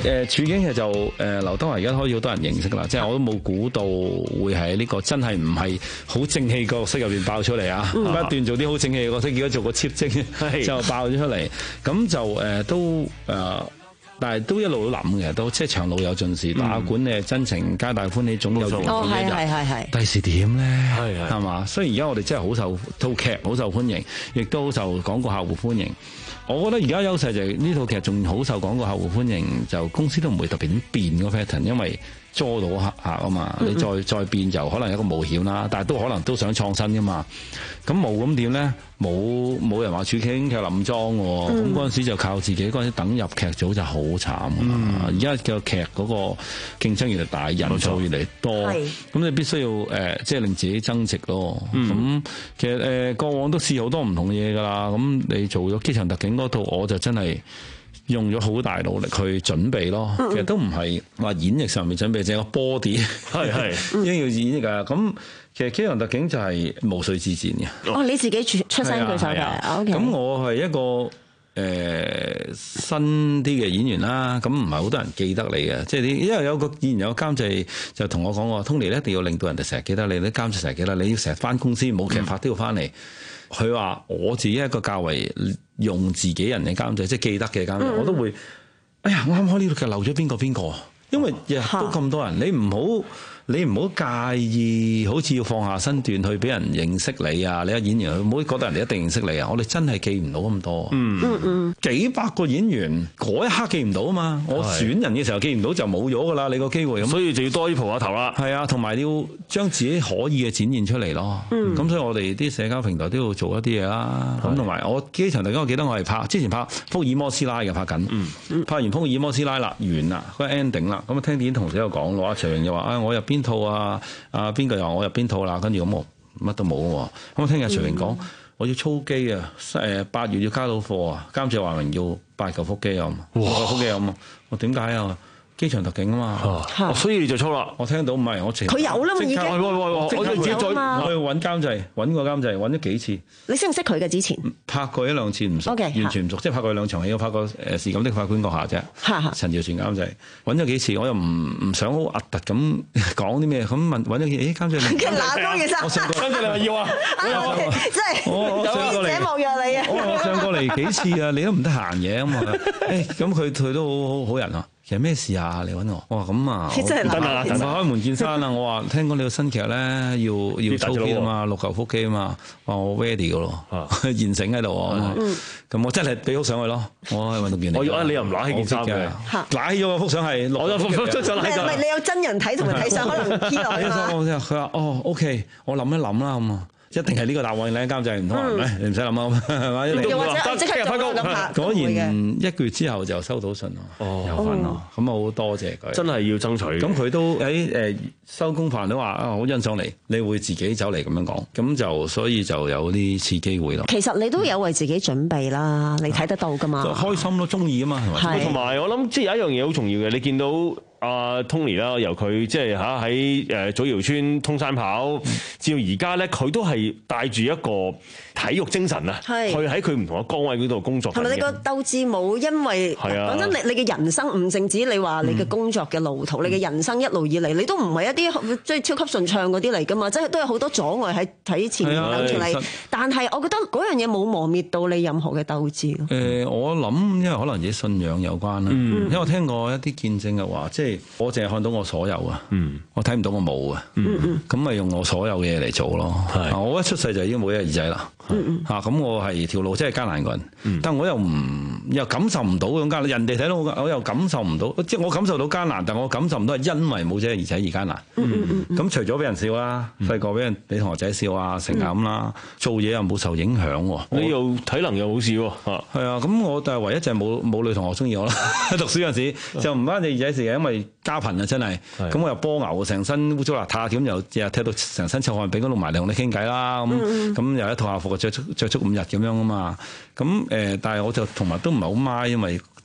誒處境其實就誒劉德華而家開始好多人認識啦，即係我都冇估到會喺呢個真係唔係好正氣角色入邊爆出嚟啊！不斷做啲好正氣嘅角色，結果做個 cheap 精就爆咗出嚟，咁就誒都誒。但係都一路都諗嘅，都即係長路有盡時，打管你真情，皆大歡喜，總有完結一日。 係係係。 第時點咧？係係嘛？雖然而家我哋真係好受套劇好受歡迎，亦都好受廣告客戶歡迎。我覺得而家優勢就係呢套劇仲好受廣告客戶歡迎，就公司都唔會特別點變個 pattern，因為捉到客客啊嘛。你再再變就可能有一個冒險啦，但係都可能都想創新噶嘛。咁冇咁點咧？冇冇人話處境劇林莊喎，咁嗰陣時就靠自己，嗰陣時等入劇組就好慘啊！而家嘅劇嗰個競爭越嚟大，人數越嚟多，咁你必須要誒、呃，即係令自己增值咯。咁、嗯、其實誒、呃、過往都試好多唔同嘢㗎啦。咁你做咗機場特警嗰套，我就真係用咗好大努力去準備咯。嗯、其實都唔係話演繹上面準備，淨係個 body 係係已經要演繹㗎。咁其實《機場特警》就係無需自薦嘅。 哦，你自己出出身佢手嘅。O K。咁我係一個誒、呃、新啲嘅演員啦，咁唔係好多人記得你嘅，即係啲因為有個演員有個監製就同我講過 Tony 咧一定要令到人哋成日記得你，啲監製成日記得你，要成日翻公司冇劇拍都要翻嚟。佢話、嗯、我自己一個較為用自己人嘅監製，即係記得嘅監製，嗯、我都會，哎呀，我啱開呢度劇漏咗邊個邊個，因為日日都咁多人，你唔好。你唔好介意，好似要放下身段去俾人認識你啊！你一演員，唔好覺得人哋一定認識你啊！我哋真係記唔到咁多。嗯嗯嗯，幾百個演員嗰一刻記唔到啊嘛！我選人嘅時候記唔到就冇咗噶啦，你個機會咁。所以就要多啲蒲下頭啦。係啊，同埋要將自己可以嘅展現出嚟咯。咁、嗯、所以我哋啲社交平台都要做一啲嘢啦。咁同埋我機場特警，我記得我係拍之前拍福爾摩斯拉嘅拍緊。嗯、拍完福爾摩斯拉啦，完啦，嗰個 ending 啦。咁啊聽電影同事又講，阿徐榮又話：啊，我入邊套啊？啊邊個又話我入邊套啦？跟住咁我乜都冇喎。咁我聽日徐榮講，嗯、我要操機啊！誒八月要交到貨啊！監製話明要八嚿腹肌啊！八嚿腹肌啊！我點解啊？機場特警啊嘛，哦、所以你就操啦。我聽到唔係我直佢有啦嘛已經，我我自己再我去揾監製，揾個監製揾咗幾次。你識唔識佢嘅之前？拍過一兩次唔熟，okay, 完全唔熟，即係拍過兩場戲，我拍過誒《是咁的法官閣下》啫。陳耀全監製揾咗幾次，我又唔唔想好核突咁講啲咩，咁問揾咗幾誒監製。佢拿高嘅衫，我上過監製你話要啊？即係我我上過嚟，者莫約你啊！我上過嚟幾次啊，你都唔得閒嘅咁啊！誒咁佢佢都好好好人啊！其實咩事啊？你揾我，我話咁啊，得啦，等我開門見山啦。我話聽講你個新劇咧要要操肌啊嘛，六嚿腹肌啊嘛，話我 ready 噶咯，現成喺度啊。咁我真係俾幅相佢咯。我係運動員嚟。我你又唔揦起件衫嘅，揦起咗個幅相係攞咗幅幅相喺度。唔係你有真人睇同埋睇相可能 key 落去嘛？佢話哦 OK，我諗一諗啦咁啊。一定係呢個答案咧，監製唔通係咪？你唔使諗啊，係嘛？又或者即刻發工，果然一個月之後就收到信咯，有份咯，咁啊好多謝佢。真係要爭取。咁佢都喺誒收工飯都話啊，好欣賞你，你會自己走嚟咁樣講，咁就所以就有呢次機會咯。其實你都有為自己準備啦，你睇得到噶嘛？開心咯，中意啊嘛，係咪？同埋我諗，即係有一樣嘢好重要嘅，你見到。阿 Tony 啦，由佢即係嚇喺誒祖堯村通山跑，至到而家咧，佢都係帶住一個體育精神啊，去喺佢唔同嘅崗位嗰度工作。同埋你個鬥志冇因為講真，你你嘅人生唔淨止你話你嘅工作嘅路途，你嘅人生一路以嚟，你都唔係一啲即係超級順暢嗰啲嚟噶嘛，即係都有好多阻礙喺喺前面等住你。但係我覺得嗰樣嘢冇磨滅到你任何嘅鬥志咯。誒，我諗因為可能自己信仰有關啦，因為我聽過一啲見證嘅話，即係。我淨係看到我所有啊，嗯、我睇唔到我冇啊，咁咪、嗯、用我所有嘅嘢嚟做咯。是我一出世就已經冇一個兒仔啦，嚇咁、嗯啊、我係條路真係艱難個人，嗯、但我又唔又感受唔到嗰種艱難。人哋睇到我，我又感受唔到，即係我感受到艱難，但我感受唔到係因為冇咗個兒仔而艱難。咁、嗯嗯、除咗俾人笑啦，細個俾人俾同學仔笑啊，成咁啦，做嘢又冇受影響喎。你又體能又好似喎，係啊，咁我但係唯一就係冇冇女同學中意我啦。讀書嗰陣時就唔關你兒仔事嘅，因為家貧啊，真係，咁的我又波牛，成身污糟邋遢，咁又日日踢到成身臭汗，俾嗰度埋嚟同你傾偈啦，咁咁、嗯、又一套校服着足着足五日咁樣啊嘛，咁誒、呃，但係我就同埋都唔係好孖，因為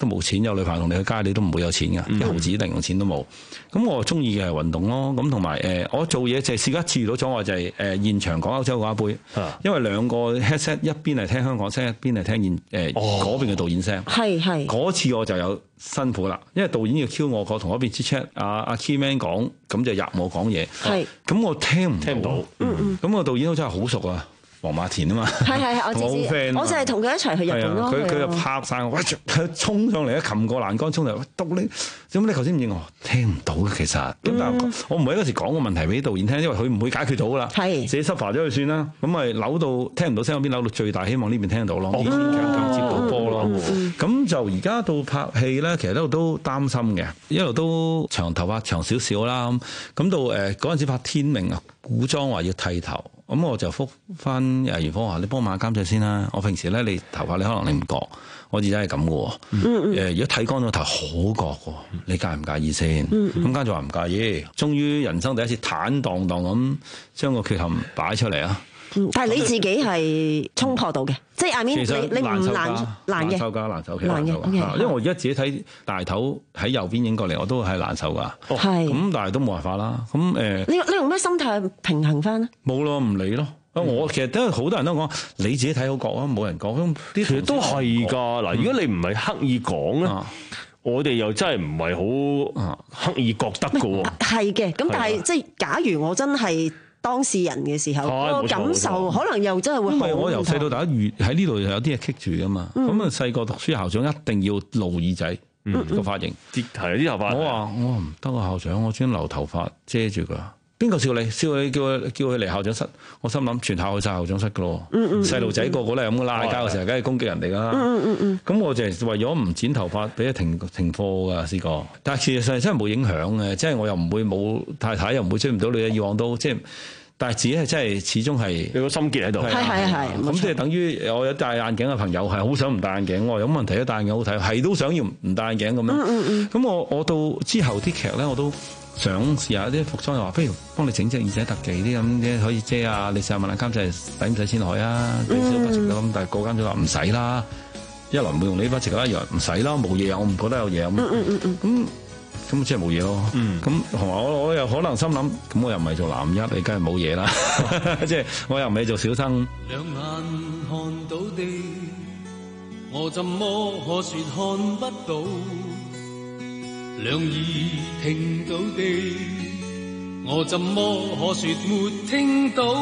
都冇錢，有女朋友同你去街，你都唔會有錢㗎，嗯、一毫子零用錢都冇。咁我中意嘅係運動咯。咁同埋誒，我做嘢就係試過一次遇到咗我就係、是、誒、呃、現場講歐洲國家杯，啊、因為兩個 headset 一邊係聽香港聲，一邊係聽現誒嗰邊嘅導演聲。係係嗰次我就有辛苦啦，因為導演要 cue 我個同嗰邊 chat 阿阿 Keyman 講，咁就入我講嘢。係咁我聽唔聽唔到。嗯嗯。咁個導演都真係好熟啊。黃馬田啊嘛，係係我知知，我就係同佢一齊去日本咯。佢佢就拍晒我，喂，佢衝上嚟，一擒過欄杆衝嚟，喂，篤你，點解你頭先唔應我？聽唔到嘅其實，咁、嗯、但係我唔會嗰時講個問題俾導演聽，因為佢唔會解決到噶啦，係自己 suffer 咗佢算啦。咁咪扭到聽唔到聲，嗰邊扭到最大，希望呢邊聽到咯，以前強強接到波咯。咁、嗯、就而家到拍戲咧，其實一路都擔心嘅，一路都長頭髮長少少啦。咁到誒嗰陣時拍天明啊，古裝話要剃頭。咁我就覆翻誒元芳話：你幫我買監製先啦。我平時咧，你頭髮你可能你唔覺，我自己係咁嘅喎。誒、嗯，如果剃乾咗頭好覺喎，你介唔介意先？咁監製話唔介意。終於人生第一次坦蕩蕩咁將個缺陷擺出嚟啊！ 但係你自己係衝破到嘅，即係 I mean 你你唔難難嘅， 難受㗎，難受嘅，難受嘅。因為我而家自己睇大頭喺右邊影過嚟，我都係難受㗎。係咁，但係都冇辦法啦。咁誒，你你用咩心態平衡翻咧？ 冇咯，唔理咯。我其實都係好多人都講，你自己睇好覺啊，冇人講。 其實都係㗎。嗱，如果你唔係刻意講咧，我哋又真係唔係好刻意覺得㗎喎。 係嘅，咁但係即係假如我真係當事人嘅時候，個感受可能又真係會。因為我由細到大越喺呢度有啲嘢棘住噶嘛，咁啊細個讀書校長一定要露耳仔個髮型， 係啲頭髮。 我話我話唔得啊，校長，我專留頭髮遮住㗎。邊個笑你？笑你叫佢叫佢嚟校長室，我心諗全校去晒校長室㗎咯。細路仔個個都係咁嘅啦，交嘅時候梗係攻擊人哋㗎啦。咁、嗯嗯嗯、我就係為咗唔剪頭髮，俾佢停停課㗎試過。但係事實上真係冇影響嘅，即係我又唔會冇太太，又唔會追唔到你。以往都即係，但係自己係真係始終係有個心結喺度。係係係。咁即係等於我有戴眼鏡嘅朋友係好想唔戴眼鏡，我有問題都戴眼鏡好睇，係都想要唔戴眼鏡咁樣。咁、嗯嗯嗯、我我到之後啲劇咧我都。想試下啲服裝又話，不如幫你整隻耳仔特技啲咁啲可以遮啊！你試下問下監製使唔使錢落去啊？俾少筆錢咁，但係個監製話唔使啦，一來唔會用呢筆錢啦，二來唔使啦，冇嘢啊，我唔覺得有嘢咁。咁咁即係冇嘢咯。咁同埋我我又可能心諗，咁我又唔係做男一，你梗係冇嘢啦。即係我又唔係做小生。 兩眼看到地，我怎麼可説看不到？兩耳聽到地，我怎麼可說沒聽到？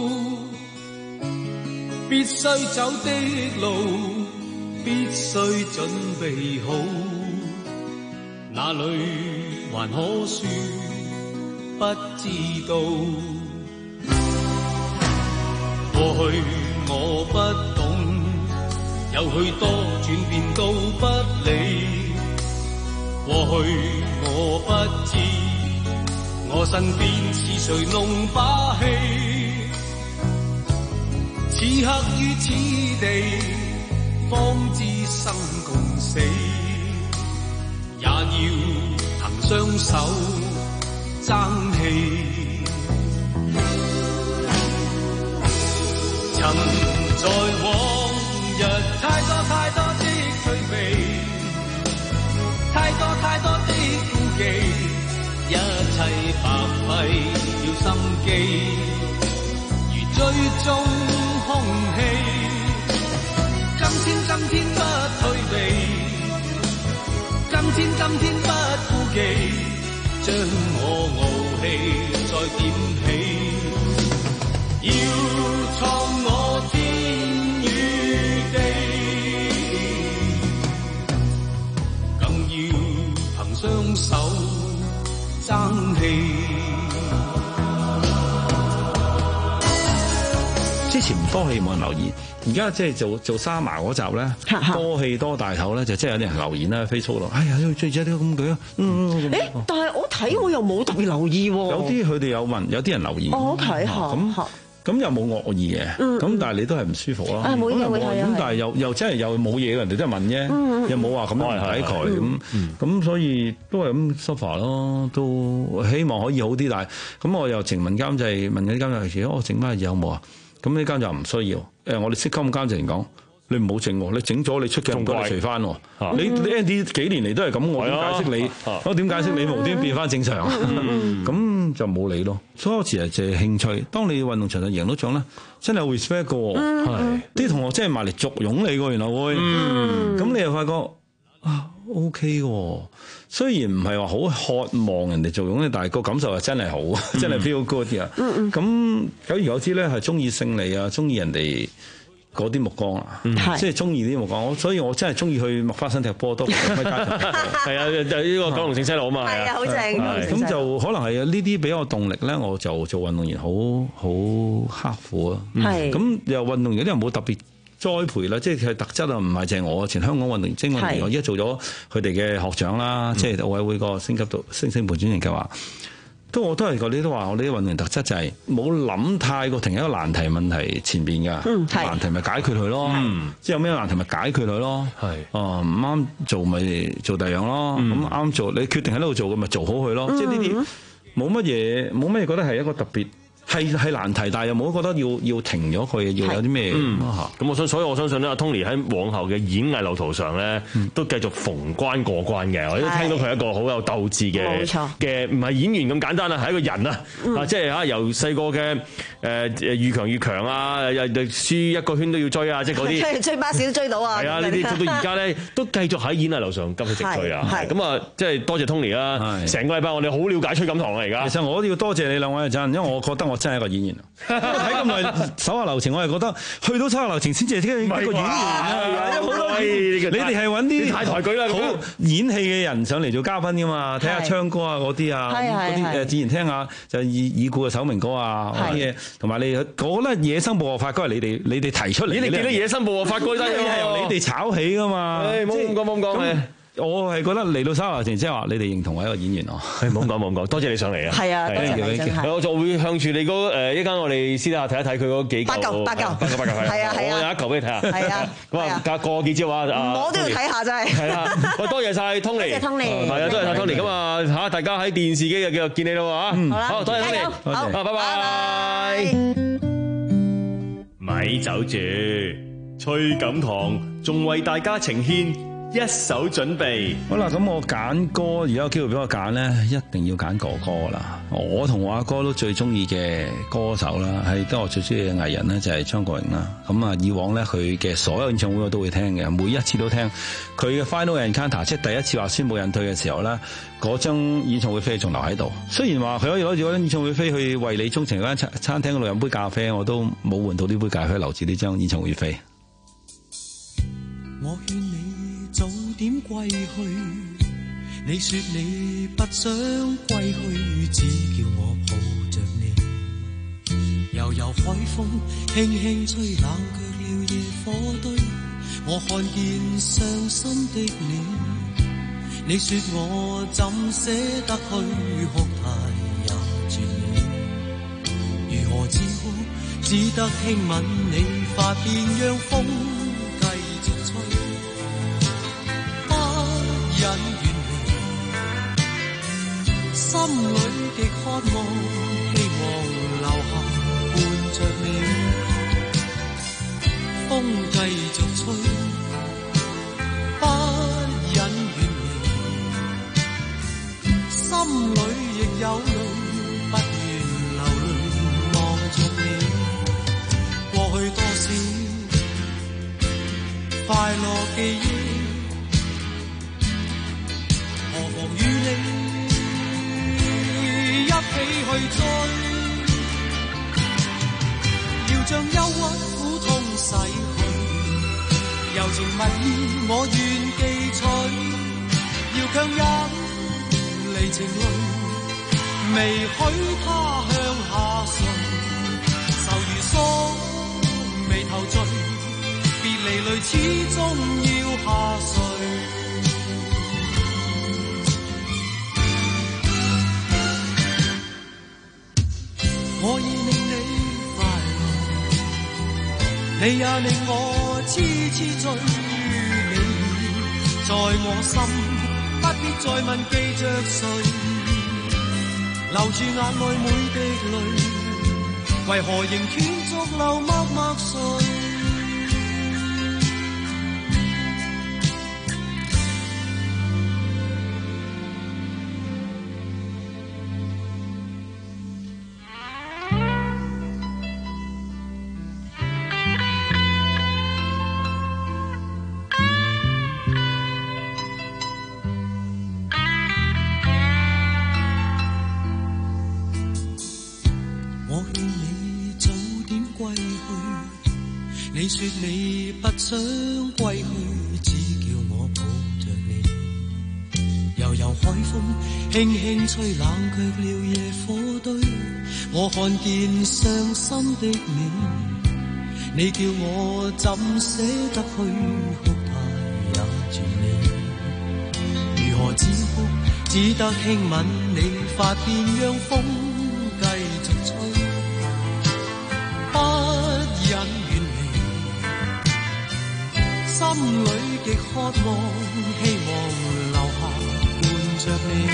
必須走的路，必須準備好，哪裏還可說不知道？過去我不懂，有許多轉變都不理。過去我不知，我身邊是誰弄把戲，此刻於此地，方知生共死，也要憑雙手爭氣。曾在往日太多太多的退避，太多太多的顧忌，一切白費了心機，如追蹤空氣。今天今天不退避，今天今天不顧忌，將我傲氣再點起，要創我天與地。雙手爭氣。 之前唔多戲冇人留意，而家即係做做沙麻嗰集咧，多戲多大頭咧，就即係有啲人留言啦 ，Facebook 度，哎呀，最最呢個咁句啊。嗯， 誒，但係我睇我又冇特別留意喎。 有啲佢哋有問，有啲人留言。 我睇下。 咁咁又冇惡意嘅，咁、嗯、但係你都係唔舒服咯。 啊，冇嘢冇嘢。 咁但係又又真係又冇嘢，人哋都係問啫、嗯，又冇話咁樣睇佢咁，咁所以都係咁 suffer 咯，都希望可以好啲。但係咁我又情問監製，問嗰啲監製其實我整翻嘢有冇啊？咁呢監製唔需要。誒，我哋識金監製嚟講， 你唔好整喎，你整咗你出嘅唔該你除翻喎。你你 Andy 幾年嚟都係咁，我點解釋你？我點解釋你無端變翻正常？咁就冇理咯。所以我其實就係興趣。當你運動場上贏到獎咧，真係 respect 嘅喎。係啲同學真係埋嚟簇擁你喎，原來會。咁你又發覺啊 OK 喎。雖然唔係話好渴望人哋做擁你，但係個感受係真係好，嗯、真係 feel good 嘅。咁、嗯嗯、久而久之咧，係中意勝利啊，中意人哋嗰啲目光啊，嗯、即係中意啲目光。我所以我真係中意去麥花臣踢波多過麥家庭。係啊，就呢、是、個九龍城西路啊嘛。係啊，好正。咁就可能係呢啲俾我動力咧，我就做運動員好好刻苦啊。係。咁又運動員有啲人冇特別栽培啦，即係特質啊，唔係淨係我前香港運動精運動員，我依家做咗佢哋嘅學長啦，即係奧委會個升級到升升盤轉型計劃，都我都係嗰啲都話我哋啲運動員特質就係冇諗太過停喺一個難題問題前邊㗎，嗯、難題咪解決佢咯，即係有咩難題咪解決佢咯，哦唔啱做咪做第二樣咯，咁啱、嗯、做你決定喺呢度做嘅咪做好佢咯，嗯、即係呢啲冇乜嘢冇乜嘢覺得係一個特別。係係難題，但係又冇覺得要要停咗佢，要有啲咩咁啊？咁我相所以我相信咧，阿 Tony 喺往後嘅演藝路途上咧，嗯、都繼續逢關過關嘅。我都聽到佢係一個好有鬥志嘅，冇錯嘅，唔係演員咁簡單啊，係一個人啊！嗯、啊，即係嚇由細個嘅誒越強越強啊，又輸一個圈都要追啊，即係嗰啲追追巴士都追到啊！係啊，呢啲到而家咧都繼續喺演藝路上急起直追啊！咁啊，即係多謝 Tony 啦！成個禮拜我哋好了解崔錦棠啦，而家其實我都要多謝你兩位啊，真，因為我覺得我真係一個演員。睇咁耐手下留情，我係覺得去到手下留情先至係一個演員啊！好多你哋係揾啲太抬舉啦，好演戲嘅人上嚟做嘉賓噶嘛？睇下昌哥啊嗰啲啊，嗰啲誒自然聽下就已已故嘅守明哥啊嗰啲嘢，同埋你我覺得野生捕獲發哥係你哋你哋提出嚟，你記得野生捕獲發哥真係由你哋炒起噶嘛？誒冇咁講冇咁講。我係覺得嚟到手下留情，即係話你哋認同我一個演員咯。唔好講唔好講，多謝你上嚟啊！係啊，多謝你真係。我就會向住你嗰誒一間我哋私底下睇一睇佢嗰幾嚿八嚿八嚿八嚿八嚿係啊係啊，我有一嚿俾你睇下。係啊，咁啊隔過幾招啊！我都要睇下真係。係啦，喂，多謝晒 Tony。多謝 Tony。係啊，多謝晒 Tony。咁啊嚇，大家喺電視機嘅繼續見你咯嚇。好啦，好，多謝 Tony。好，拜拜。 咪走住，崔錦棠仲為大家呈獻。一手準備好啦，咁我揀歌，而家有機會俾我揀咧，一定要揀哥哥啦。我同我阿哥都最中意嘅歌手啦，係都我最中意嘅藝人咧，就係張國榮啦。咁啊，以往咧佢嘅所有演唱會我都會聽嘅，每一次都聽。佢嘅 Final Encounter，即係第一次話宣布引退嘅時候咧，嗰張演唱會飛仲留喺度。雖然話佢可以攞住嗰張演唱會飛去為你鍾情嗰間餐餐廳嗰度飲杯咖啡，我都冇換到呢杯咖啡，留住呢張演唱會飛。 我勸你早點歸去，你說你不想歸去，只叫我抱着你。悠悠海風輕輕吹，冷卻了野火堆。我看見傷心的你，你說我怎捨得去，哭態也絕美。如何止哭，只得輕吻你髮邊，讓風繼續吹。忍遠離，心裏極渴望，希望留下伴着你。風繼續吹，不忍遠離，心裏亦有淚，不願流淚望着你。過去多少快樂記憶，何妨與你一起去追，要將憂鬱苦痛洗去，柔情蜜意我願記取，要強忍離情淚，未許他向下垂，愁如鎖眉頭聚，別離淚始終要下垂。我已令你快樂，你也令我痴痴醉。你在我心，不必再問記着誰，留住眼內每滴淚，為何仍斷續流默默睡？ 你說你不想歸去，只叫我抱着你。悠悠海風輕輕吹，冷卻了野火堆。我看見傷心的你，你叫我怎捨得去，哭態也絕美。如何止哭，只得輕吻你髮邊，讓風繼續吹，不忍遠離，心裏極渴望，希望留下伴着你，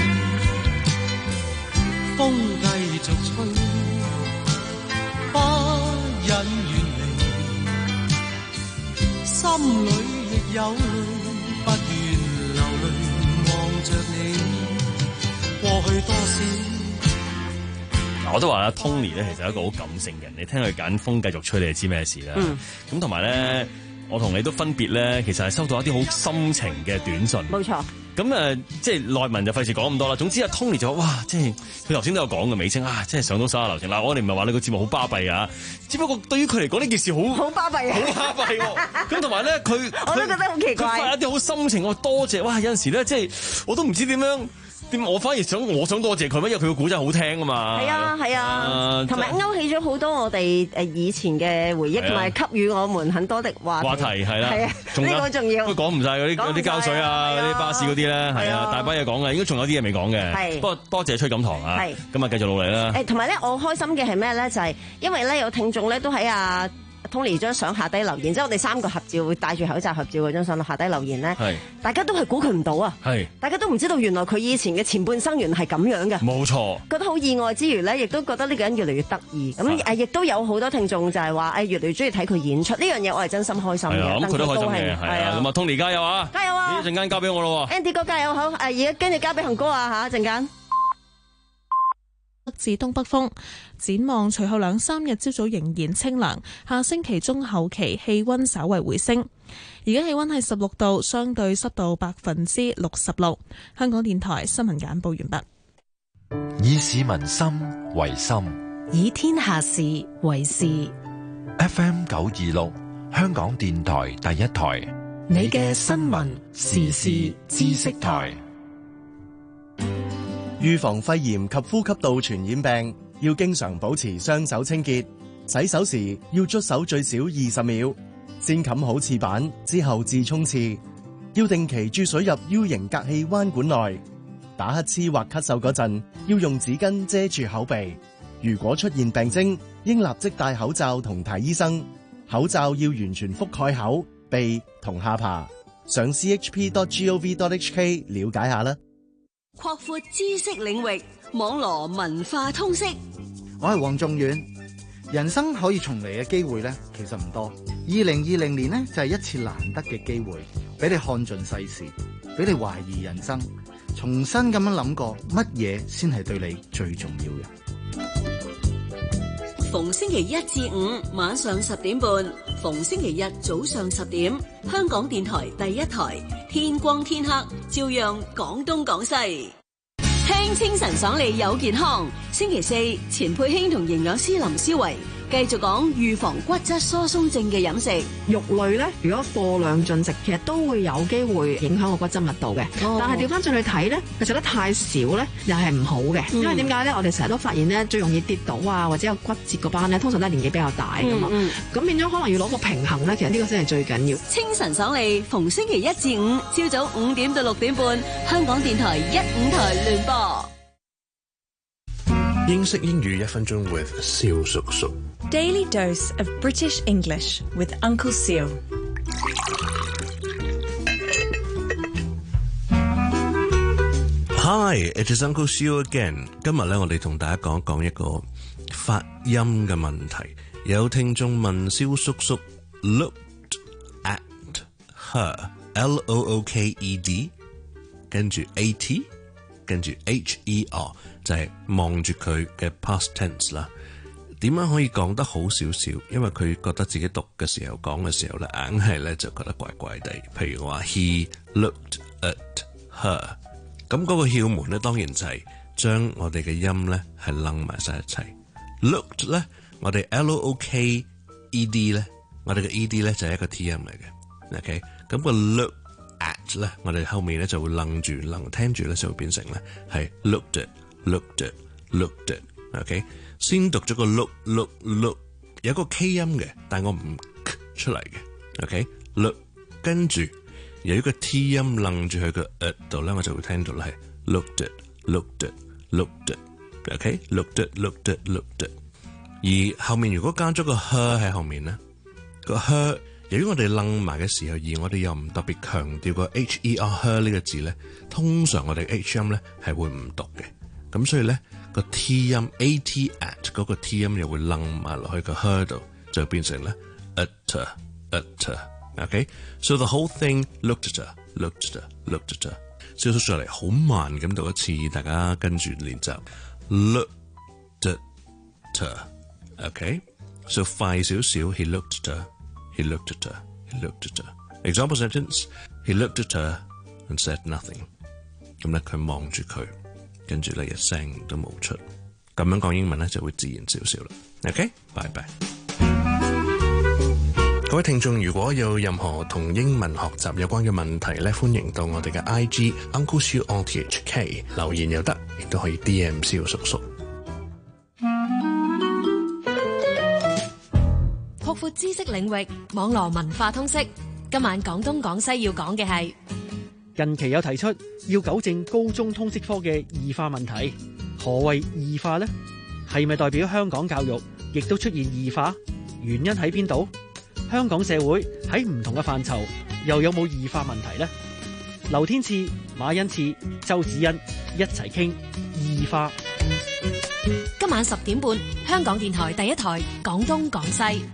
風繼續吹，不忍遠離，心裏亦有淚，不願流淚望着你，過去多少。 我都話啦 ，Tony 咧其實係一個好感性嘅人，你聽佢揀風繼續吹，你就知咩事啦。咁同埋咧，我同你都分別咧，其實係收到一啲好深情嘅短信。 冇錯。 咁誒、呃，即係內文就費事講咁多啦。總之阿 Tony 就話：哇，即係佢頭先都有講嘅尾聲啊，即係上到手下留情。嗱，我哋唔係話你個節目好巴閉啊，只不過對於佢嚟講呢件事好好巴閉啊， 好巴閉喎。咁同埋咧，佢我都覺得好奇怪。 佢發一啲好深情，我多謝。哇，有陣時咧，即係我都唔知點樣。我反而想，我想多謝佢，因為佢個古仔好聽啊嘛。 係啊，係啊，同埋勾起咗好多我哋誒以前嘅回憶，同埋給予我們很多的話題。 話題係啦， 係啊，呢個重要。 都講唔晒嗰啲嗰啲膠水啊，嗰啲巴士嗰啲咧，係啊，大把嘢講嘅，應該仲有啲嘢未講嘅。係，不過多謝崔錦棠啊，咁啊繼續努力啦。誒，同埋咧，我開心嘅係咩咧？就係因為咧有聽眾咧都喺啊。Tony 張相下低留言，即係我哋三個合照，會戴住口罩合照嗰張相下低留言咧，大家都係估佢唔到啊！大家都唔知道原來佢以前嘅前半生原來係咁樣嘅，冇錯。覺得好意外之餘咧，亦都覺得呢個人越嚟越得意。咁誒，亦都有好多聽眾就係話誒，越嚟越中意睇佢演出呢樣嘢，我係真心開心嘅。咁佢都開心嘅，係啊。咁啊 Tony 加油啊！加油啊！一陣間交俾我咯 ，Andy 哥加油好！誒，而家跟住交俾恒哥啊嚇，一陣間。 至東北風，展望隨後兩三日朝早仍然清涼，下星期中後期氣溫稍為回升。而家氣溫係十六度，相對濕度百分之六十六。香港電台新聞簡報完畢。以市民心為心， 以天下事為事。 F M 九二六，香港電台第一台， 你嘅新聞時事知識台。 預防肺炎及呼吸道傳染病，要經常保持雙手清潔。洗手時要捽手最少二十秒，先冚好廁板之後至沖廁。要定期注水入 U 型隔氣彎管內。打乞嗤或咳嗽嗰陣，要用紙巾遮住口鼻。如果出現病徵，應立即戴口罩同睇醫生。口罩要完全覆蓋口、鼻同下巴。上 c h p dot gov dot h k 了解下啦。 擴闊知識領域，網羅文化通識。 我係黃仲遠。人生可以重嚟嘅機會咧，其實唔多。二零二零年呢，就係一次難得嘅機會，俾你看盡世事，俾你懷疑人生，重新咁樣諗過乜嘢先係對你最重要嘅。 逢星期一至五晚上十點半，逢星期日早上十點，香港電台第一台，天光天黑，照樣講東講西。聽清晨爽利有健康。星期四，錢佩卿同營養師林思維繼續講預防骨質疏鬆症嘅飲食。 肉類咧，如果過量進食，其實都會有機會影響個骨質密度嘅。哦、但係調翻轉去睇咧，佢食得太少咧，又係唔好嘅。嗯、因為點解咧？我哋成日都發現咧，最容易跌倒啊，或者有骨折嗰班咧，通常都係年紀比較大噶嘛。咁、嗯嗯、變咗可能要攞個平衡咧，其實呢個先係最緊要。 清晨爽利，逢星期一至五朝早五點到六點半，香港電台一五台聯播。 英式英語一分鐘 with 蕭叔叔。 Daily dose of British English with Uncle Seal. Hi, it is Uncle Seal again. 今日咧，我哋同大家講講一個發音嘅問題。有聽眾問蕭叔叔 ，looked at her, L O O K E D， 跟住 A T， 跟住 H E R， 就係望住佢嘅 past tense 啦。點樣可以講得好少少？因為佢覺得自己讀嘅時候講嘅時候咧，硬係咧就覺得怪怪地。譬如話 He looked at her， 咁嗰個竅門咧，當然就係將我哋嘅音咧係楞埋晒一齊。Looked 咧，我哋 L O O K E D 咧我哋嘅 E D 咧就係一個 T 音嚟嘅。OK， 咁個 look at 咧，我哋後面咧就會愣住，愣聽住咧就會變成咧係 looked at，looked at，looked at。OK， 先讀咗個 look look look， 有個 K 音嘅，但係我唔出嚟嘅。OK，look， 跟住有一個 T 音愣住佢個 at 度咧，我就會聽到咧係 looked at，looked at，looked at。OK，looked at，looked at，looked at。而後面如果加咗個 her 喺後面咧，個 her 由於我哋愣埋嘅時候，而我哋又唔特別強調個 H E R her 呢個字咧，通常我哋 H 音咧係會唔讀嘅。咁所以咧個 T 音 at at 嗰個 T 音又會愣埋落去個 her 度，就變成咧 at at。OK，so the whole thing looked at looked at looked at。消失上嚟好慢咁讀一次，大家跟住練習。Looked at her。OK，so 快少少。He looked at her. He looked at her. He looked at her. Example sentence. He looked at her and said nothing. 咁咧佢望住佢，跟住咧一聲都冇出。咁樣講英文咧就會自然少少啦。OK，拜拜。各位聽眾，如果有任何同英文學習有關嘅問題咧，歡迎到我哋嘅 I G Uncle Siu on T H K 留言又得，亦都可以 D M 蕭叔叔。 擴闊知識領域，網絡文化通識。今晚廣東廣西要講嘅係近期有提出要糾正高中通識科嘅異化問題。何謂異化呢？係咪代表香港教育亦都出現異化？原因喺邊度？香港社會喺唔同嘅範疇又有冇異化問題呢？劉天賜、馬恩賜、周子欣一齊傾異化。 今晚十點半，香港電台第一台廣東廣西。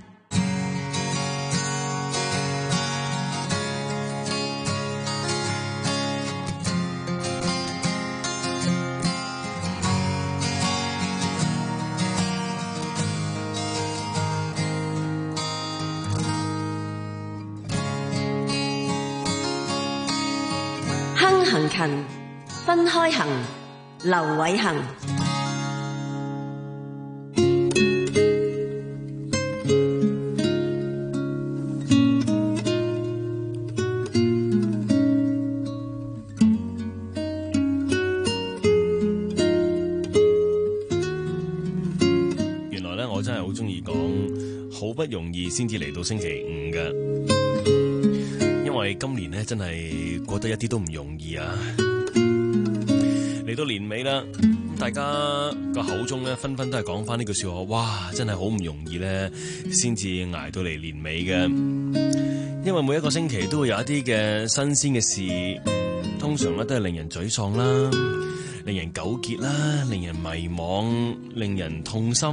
行勤分開行，劉偉恒。 原來咧，我真係好中意講，好不容易先至嚟到星期五嘅。因為今年咧真係過得一啲都唔容易啊！嚟到年尾啦，大家個口中咧紛紛都係講翻呢句說話，哇！真係好唔容易咧，先至捱到嚟年尾嘅。因為每一個星期都會有一啲嘅新鮮嘅事，通常咧都係令人沮喪啦，令人糾結啦，令人迷惘，令人痛心。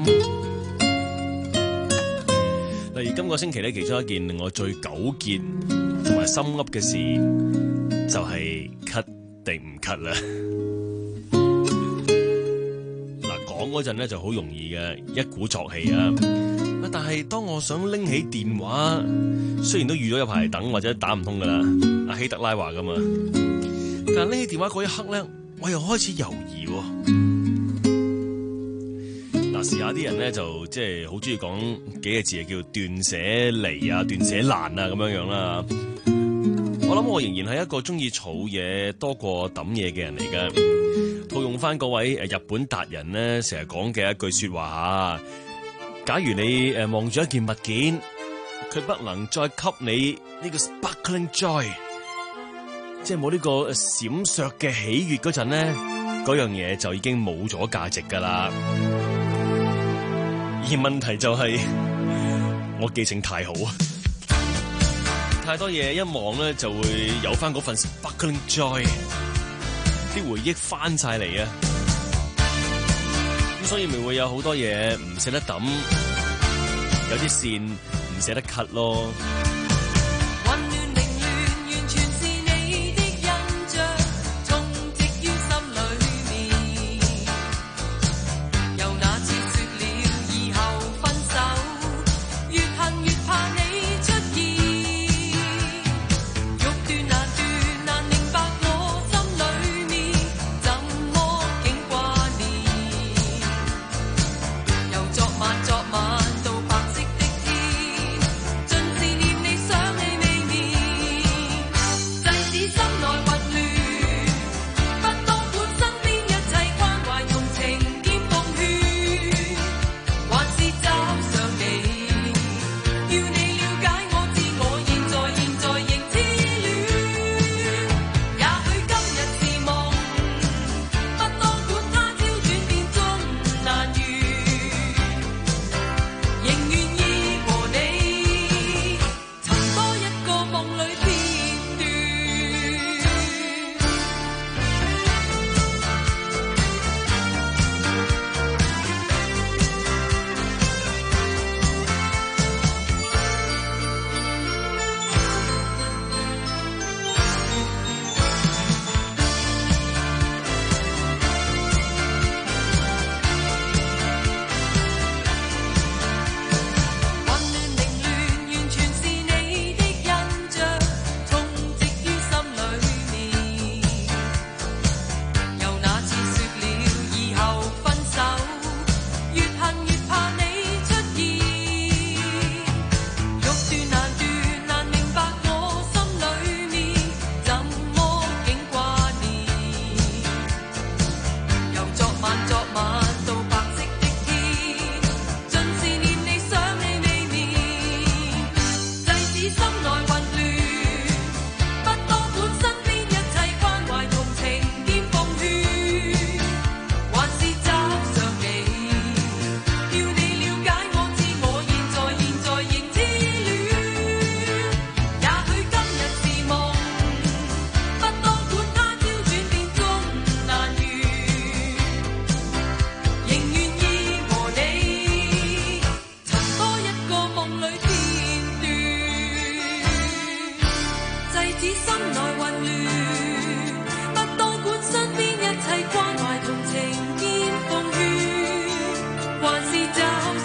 例如今個星期咧，其中一件令我最糾結同埋心噏嘅事就係咳定唔咳啦。嗱，講嗰陣咧就好容易嘅，一鼓作氣啊。但係當我想拎起電話，雖然都預咗有排等或者打唔通噶啦，阿希特拉話噶嘛，但係拎起電話嗰一刻咧，我又開始猶豫喎。嗱，時下啲人咧就即係好中意講幾個字，叫斷捨離啊、斷捨難啊咁樣樣啦。我諗我仍然係一個中意儲嘢多過抌嘢嘅人嚟嘅。套用翻嗰位誒日本達人咧成日講嘅一句說話吓，假如你誒望住一件物件，佢不能再給你呢個 sparkling joy， 即係冇呢個閃爍嘅喜悅嗰陣咧，嗰樣嘢就已經冇咗價值噶啦。而問題就係、是、我記性太好啊，太多嘢一望咧就會有翻嗰份 sparkling joy， 啲回憶翻晒嚟啊！咁所以咪會有好多嘢唔捨得抌，有啲線唔捨得 cut 咯。 由昨晚昨晚到白色的天，盡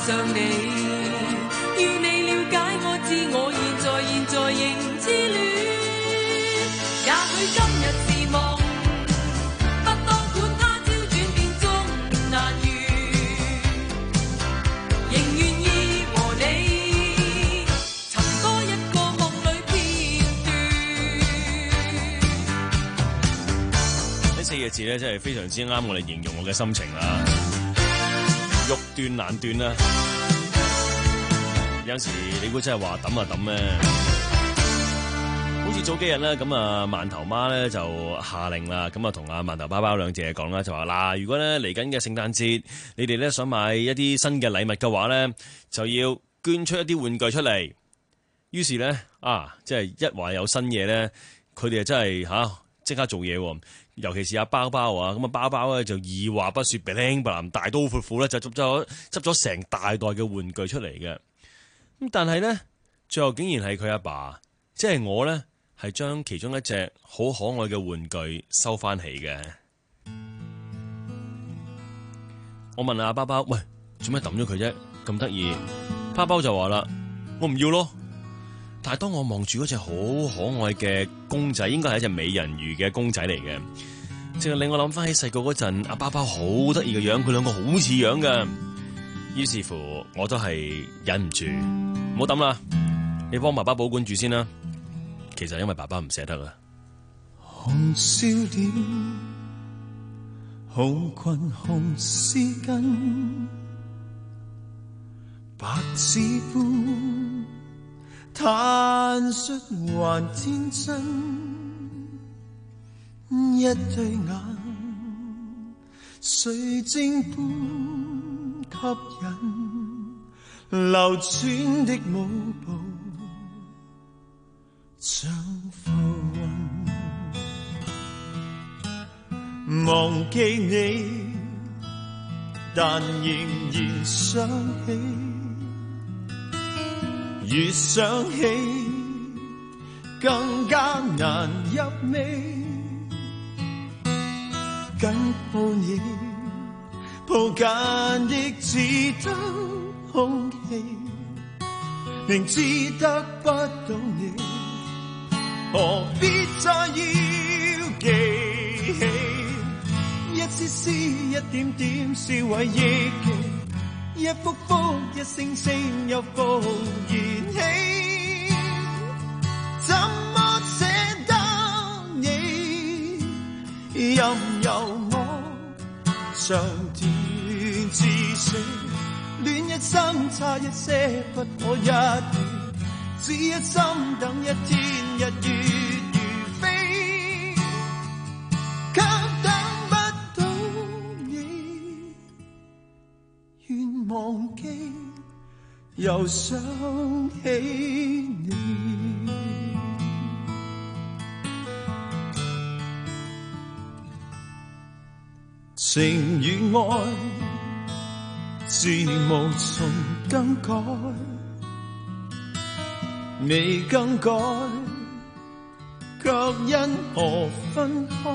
上你，要你了解我知我現在現在仍痴戀。也許今日是夢，不當管它朝轉變中難遇，仍願意和你尋多一個夢裏片段。 呢四個字咧，真係非常之啱我哋形容我嘅心情啦。欲斷難斷啦，有時你估真係話抌就抌咩？好似早幾日咧，咁啊饅頭媽咧就下令啦，咁啊同阿饅頭包包兩姐講啦，就話嗱，如果咧嚟緊嘅聖誕節，你哋咧想買一啲新嘅禮物嘅話咧，就要捐出一啲玩具出嚟。於是咧啊，即係一話有新嘢咧，佢哋真係吓即刻做嘢喎。尤其是阿包包啊，咁啊包包咧就二話不說，鼻拎鼻林大刀闊斧咧就執咗執咗成大袋嘅玩具出嚟嘅。咁但係咧，最後竟然係佢阿爸，即係我咧，係將其中一隻好可愛嘅玩具收翻起嘅。我問阿包包，喂，做咩抌咗佢啫？咁得意？包包就話啦，我唔要咯。但係當我望住嗰隻好可愛嘅公仔，應該係一隻美人魚嘅公仔嚟嘅，淨係令我諗翻起細個嗰陣，阿包包好得意嘅樣，佢兩個好似樣㗎。於是乎，我都係忍唔住，唔好抌啦，你幫爸爸保管住先啦。其實因為爸爸唔捨得啊。 紅笑臉，紅裙紅絲巾，白紙般坦率還天真，一對眼水晶般吸引，流轉的舞步像浮雲，忘記你但仍然想起，越想起更加難入味，緊抱你抱緊亦只得空氣，明知得不到你，何必再要記起，一絲絲一點點是為憶記，一幅幅一聲聲又復燃起，怎麼捨得你，任由我長斷至死，戀一生差一些不可一別，只一心等一天日月如飛，卻等不到你，願忘記又想起你。情與愛自無從更改，未更改，卻因何分開？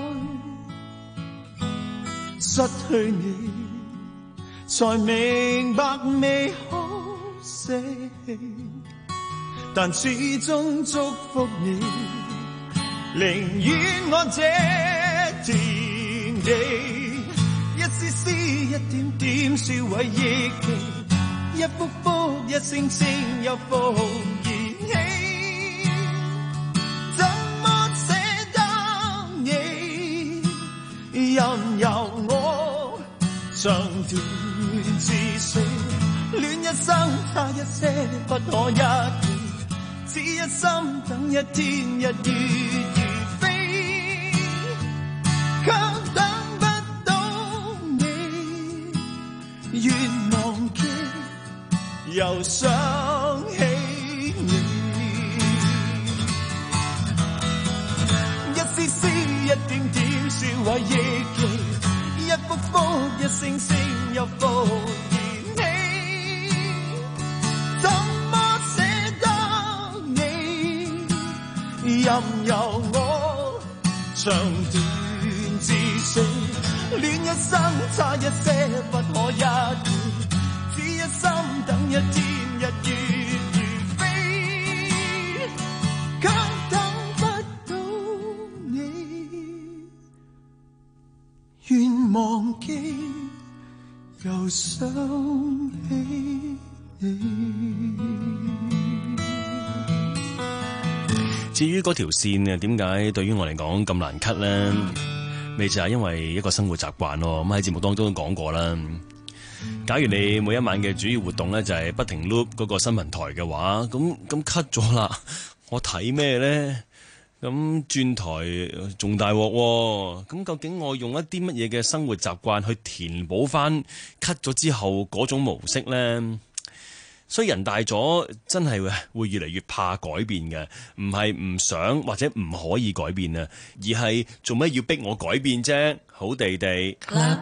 失去你，才明白未可捨棄，但始終祝福你，寧願我這田地。一絲絲一點點是為憶記，一幅幅一聲聲又復燃起，怎麼捨得你，任由我長斷至死，戀一生差一些不可一別，只一心等一天日月如飛，卻等願忘記又想起你，一絲絲一點點是為憶記，一幅幅一聲聲又復燃起，怎麼捨得你，任由我長斷至死，戀一生差一些不可一別，只一心又想起你。 至於嗰條線啊，點解對於我嚟講咁難 cut 咧？咪就係因為一個生活習慣咯。咁喺節目當中都講過啦。假如你每一晚嘅主要活動咧就係不停 loop 嗰個新聞台嘅話，咁咁 cut 咗啦，我睇咩咧？咁轉台仲大鑊，咁究竟我用一啲乜嘢嘅生活習慣去填補翻 cut 咗之後嗰種模式咧？所以人大咗真係會越嚟越怕改變嘅，唔係唔想或者唔可以改變啊，而係做咩要逼我改變啫？好地地。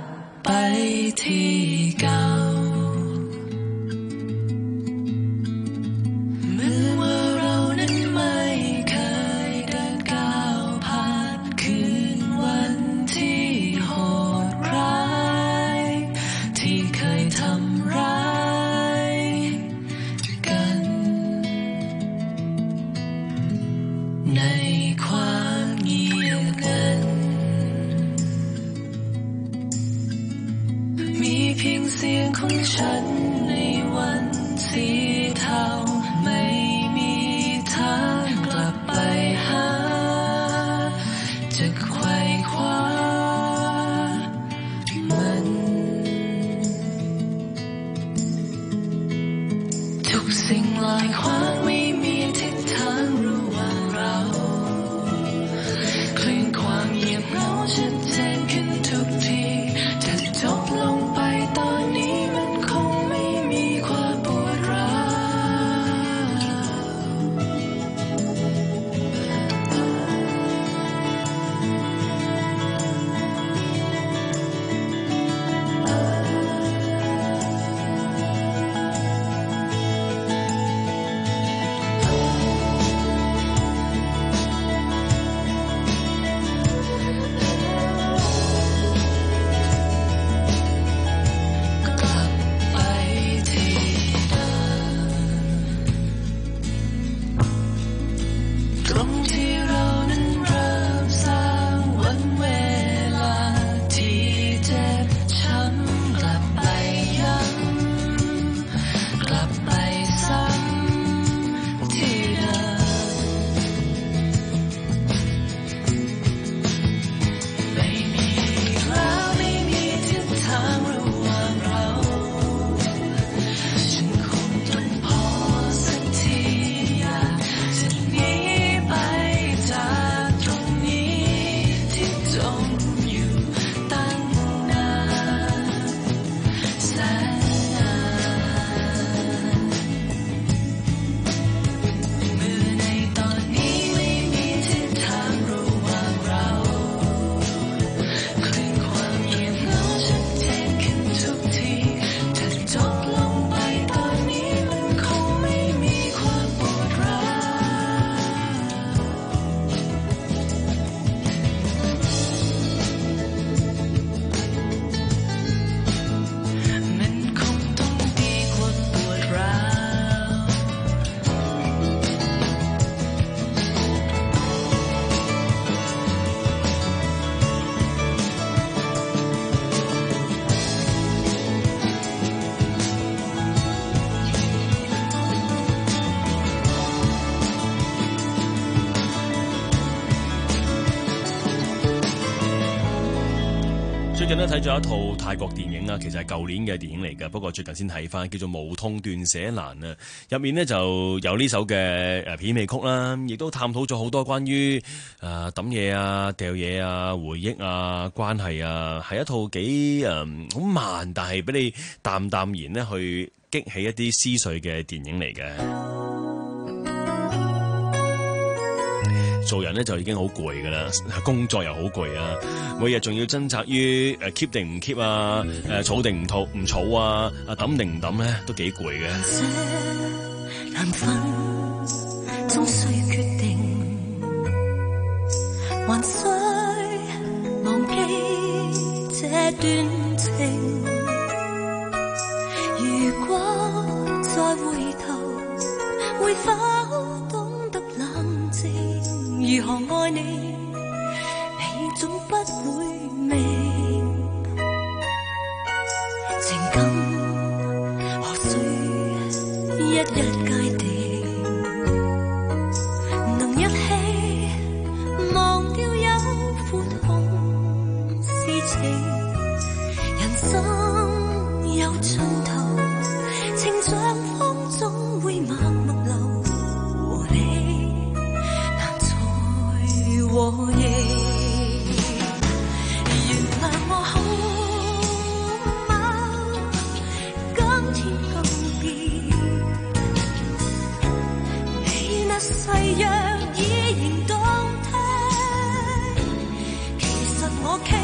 ฉันในวันที่เท่าไม่มีทางกลับไปหาจะไขว่คว้ามันทุกสิ่งลอยขวางไม่มีทิศทางระหว่างเราเคลื่อนความเหยียบเหงาชัดเจนขึ้นทุกทีจะจบลงไปตอนนี้最近咧睇咗一套泰國電影啊，其實係舊年嘅電影嚟㗎，不過最近先睇翻，叫做《無痛斷捨難》啊。入面呢就有呢首嘅誒片尾曲啦，亦都探討咗好多關於誒抌嘢啊、掉嘢啊、回憶啊、關係啊，係一套幾誒好慢，但係俾你淡淡然咧去激起一啲思緒嘅電影嚟嘅。做人咧就已經好攰噶啦，工作又好攰啊，每日仲要掙扎於誒 keep 定唔 keep 啊，誒儲定唔儲唔儲啊，啊抌定唔抌咧，都幾攰嘅。 難分終須決定，還需忘記這段情。如果再回頭，會否懂得冷靜？如何愛你，你總不會明。情感，何須一一界定，能一起忘掉有寬宏事情，人生有盡頭，情像風總會默默流，和你難再和應。原諒我好嗎？今天告別，你那誓約依然動聽，其實我期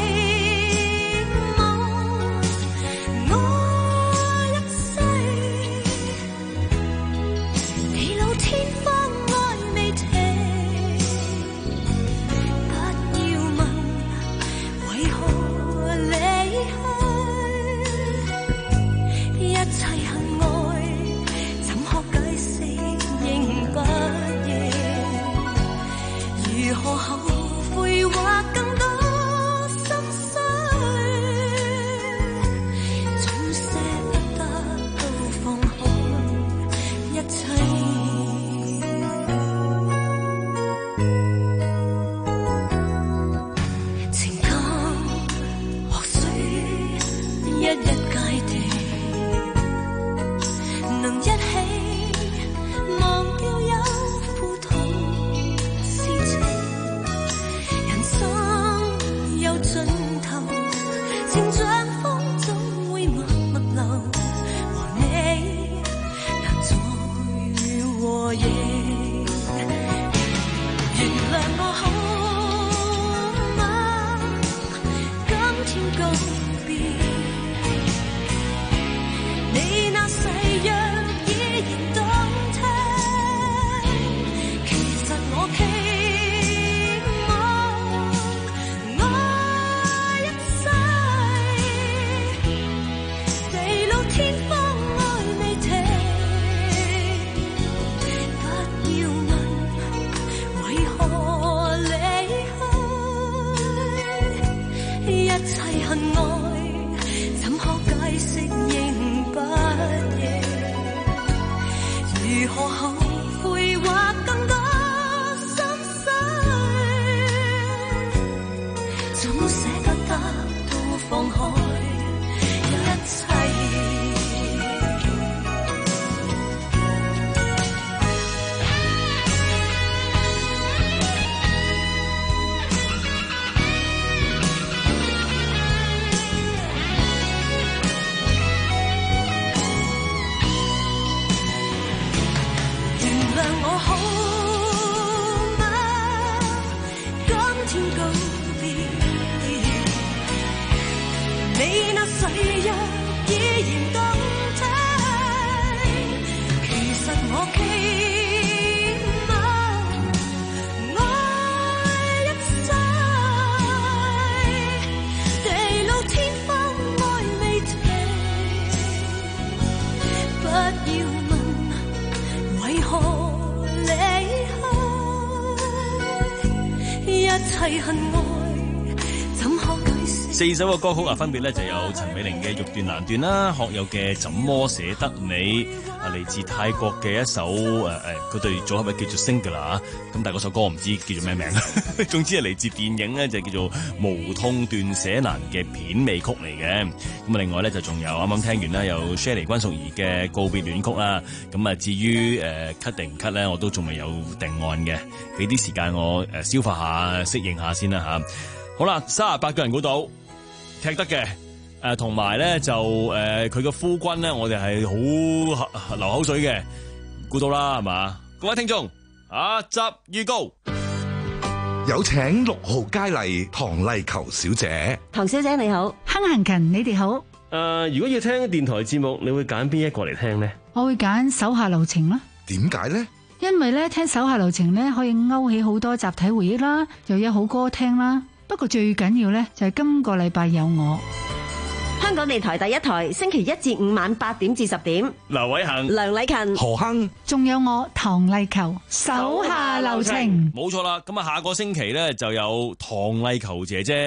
四首嘅歌曲啊，分別咧就有陳美玲嘅《欲斷難斷》啦，學友嘅《怎麼捨得你》，啊嚟自泰國嘅一首誒誒，嗰隊組合咪叫做 Singular， 咁但係嗰首歌我唔知叫做咩名，總之係嚟自電影咧就叫做《無痛斷捨難》嘅片尾曲嚟嘅。咁啊，另外咧就仲有啱啱聽完啦，有 Shirley 關淑怡嘅《告別戀曲》啦。咁啊，至於誒 cut 定唔 cut 咧，我都仲未有定案嘅，俾啲時間我誒消化下、適應下先啦吓。好啦，三十八個人估到。踢得嘅，誒同埋咧就誒佢個夫君咧，我哋係好流口水嘅，估到啦係嘛？各位聽眾，啊集預告， 有請六號佳麗唐麗球小姐。 唐小姐你好， 亨行勤你哋好。誒、 呃，如果要聽電台節目，你會揀邊一個嚟聽呢？ 我會揀手下留情啦。 點解呢？ 因為咧聽手下留情咧，可以勾起好多集體回憶啦，又有好歌聽啦。不過最緊要咧就係今個禮拜有我。 香港電台第一台，星期一至五晚八點至十點。 劉偉恒、 梁禮勤、 何亨， 仲有我唐麗球，手下留情。 冇錯啦，咁啊下個星期咧就有唐麗球姐姐。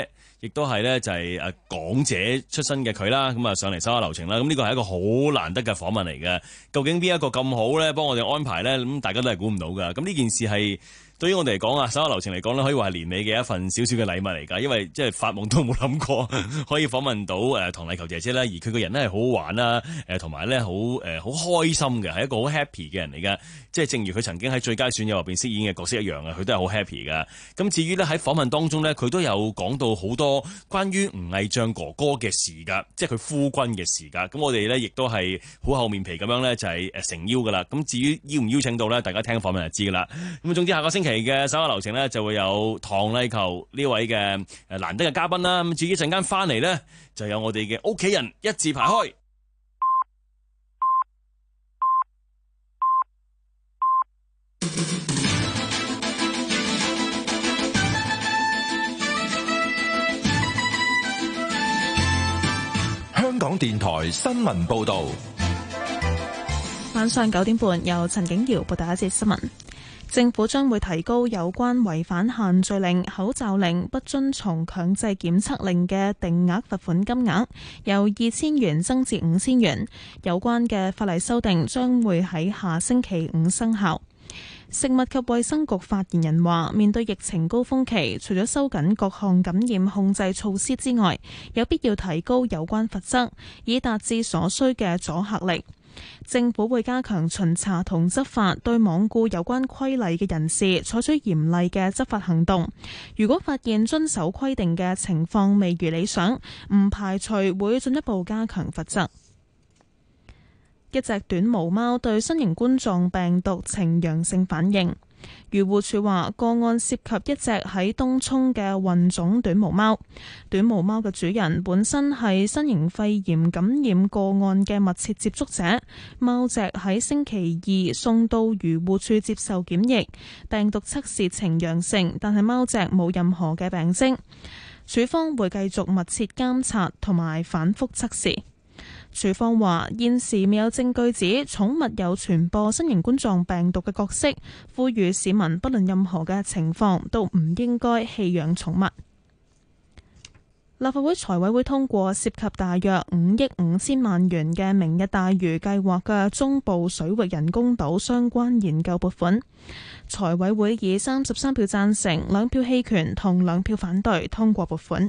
亦都係咧就係誒港姐出身嘅佢啦，咁啊上嚟手下留情啦。咁呢個係一個好難得嘅訪問嚟嘅。究竟邊一個咁好咧，幫我哋安排咧？咁大家都係估唔到噶。咁呢件事係對於我哋嚟講啊，手下留情嚟講咧，可以話係年尾嘅一份少少嘅禮物嚟㗎。因為即係發夢都冇諗過可以訪問到誒唐麗球姐姐啦，而佢個人咧係好好玩啦，誒同埋咧好誒好開心嘅，係一個好 happy 嘅人嚟㗎。即係正如佢曾經喺最佳損友入邊飾演嘅角色一樣啊，佢都係好 happy 㗎。咁至於咧喺訪問當中咧，佢都有講到好多關於吳毅將哥哥嘅事㗎，即係佢夫君嘅事㗎。咁我哋咧亦都係好厚面皮咁樣咧，就係誒誠邀㗎啦。咁至於邀唔邀請到咧，大家聽訪問就知㗎啦。咁總之下個星期嘅手下留情咧，就會有唐麗球呢位嘅誒難得嘅嘉賓啦。咁至於陣間翻嚟咧，就有我哋嘅屋企人一字排開。 香港電台新聞報道， 晚上九點半由陳景瑤報道一節新聞。政府將會提高有關違反限聚令、口罩令、不遵從強制檢測令嘅定額罰款金額，由二千元增至五千元。有關嘅法例修訂將會喺下星期五生效。食物及衛生局發言人話，面對疫情高峰期，除咗收緊各項感染控制措施之外，有必要提高有關罰則，以達至所需嘅阻嚇力。政府會加強巡查同執法，對罔顧有關規例嘅人士採取嚴厲嘅執法行動。如果發現遵守規定嘅情況未如理想，唔排除會進一步加強罰則。一隻短毛貓對新型冠狀病毒呈陽性反應。漁護署話，個案涉及一隻喺東涌嘅混種短毛貓。短毛貓嘅主人本身係新型肺炎感染個案嘅密切接觸者。貓隻喺星期二送到漁護署接受檢疫，病毒測試呈陽性，但係貓隻冇任何嘅病徵。署方會繼續密切監察同埋反覆測試。署方話，現時未有證據指寵物有傳播新型冠狀病毒嘅角色，呼籲市民不論任何嘅情況都唔應該棄養寵物。立法會財委會通過涉及大約五億五千萬元嘅明日大嶼計劃嘅中部水域人工島相關研究撥款。財委會以三十三票贊成、兩票棄權同兩票反對通過撥款。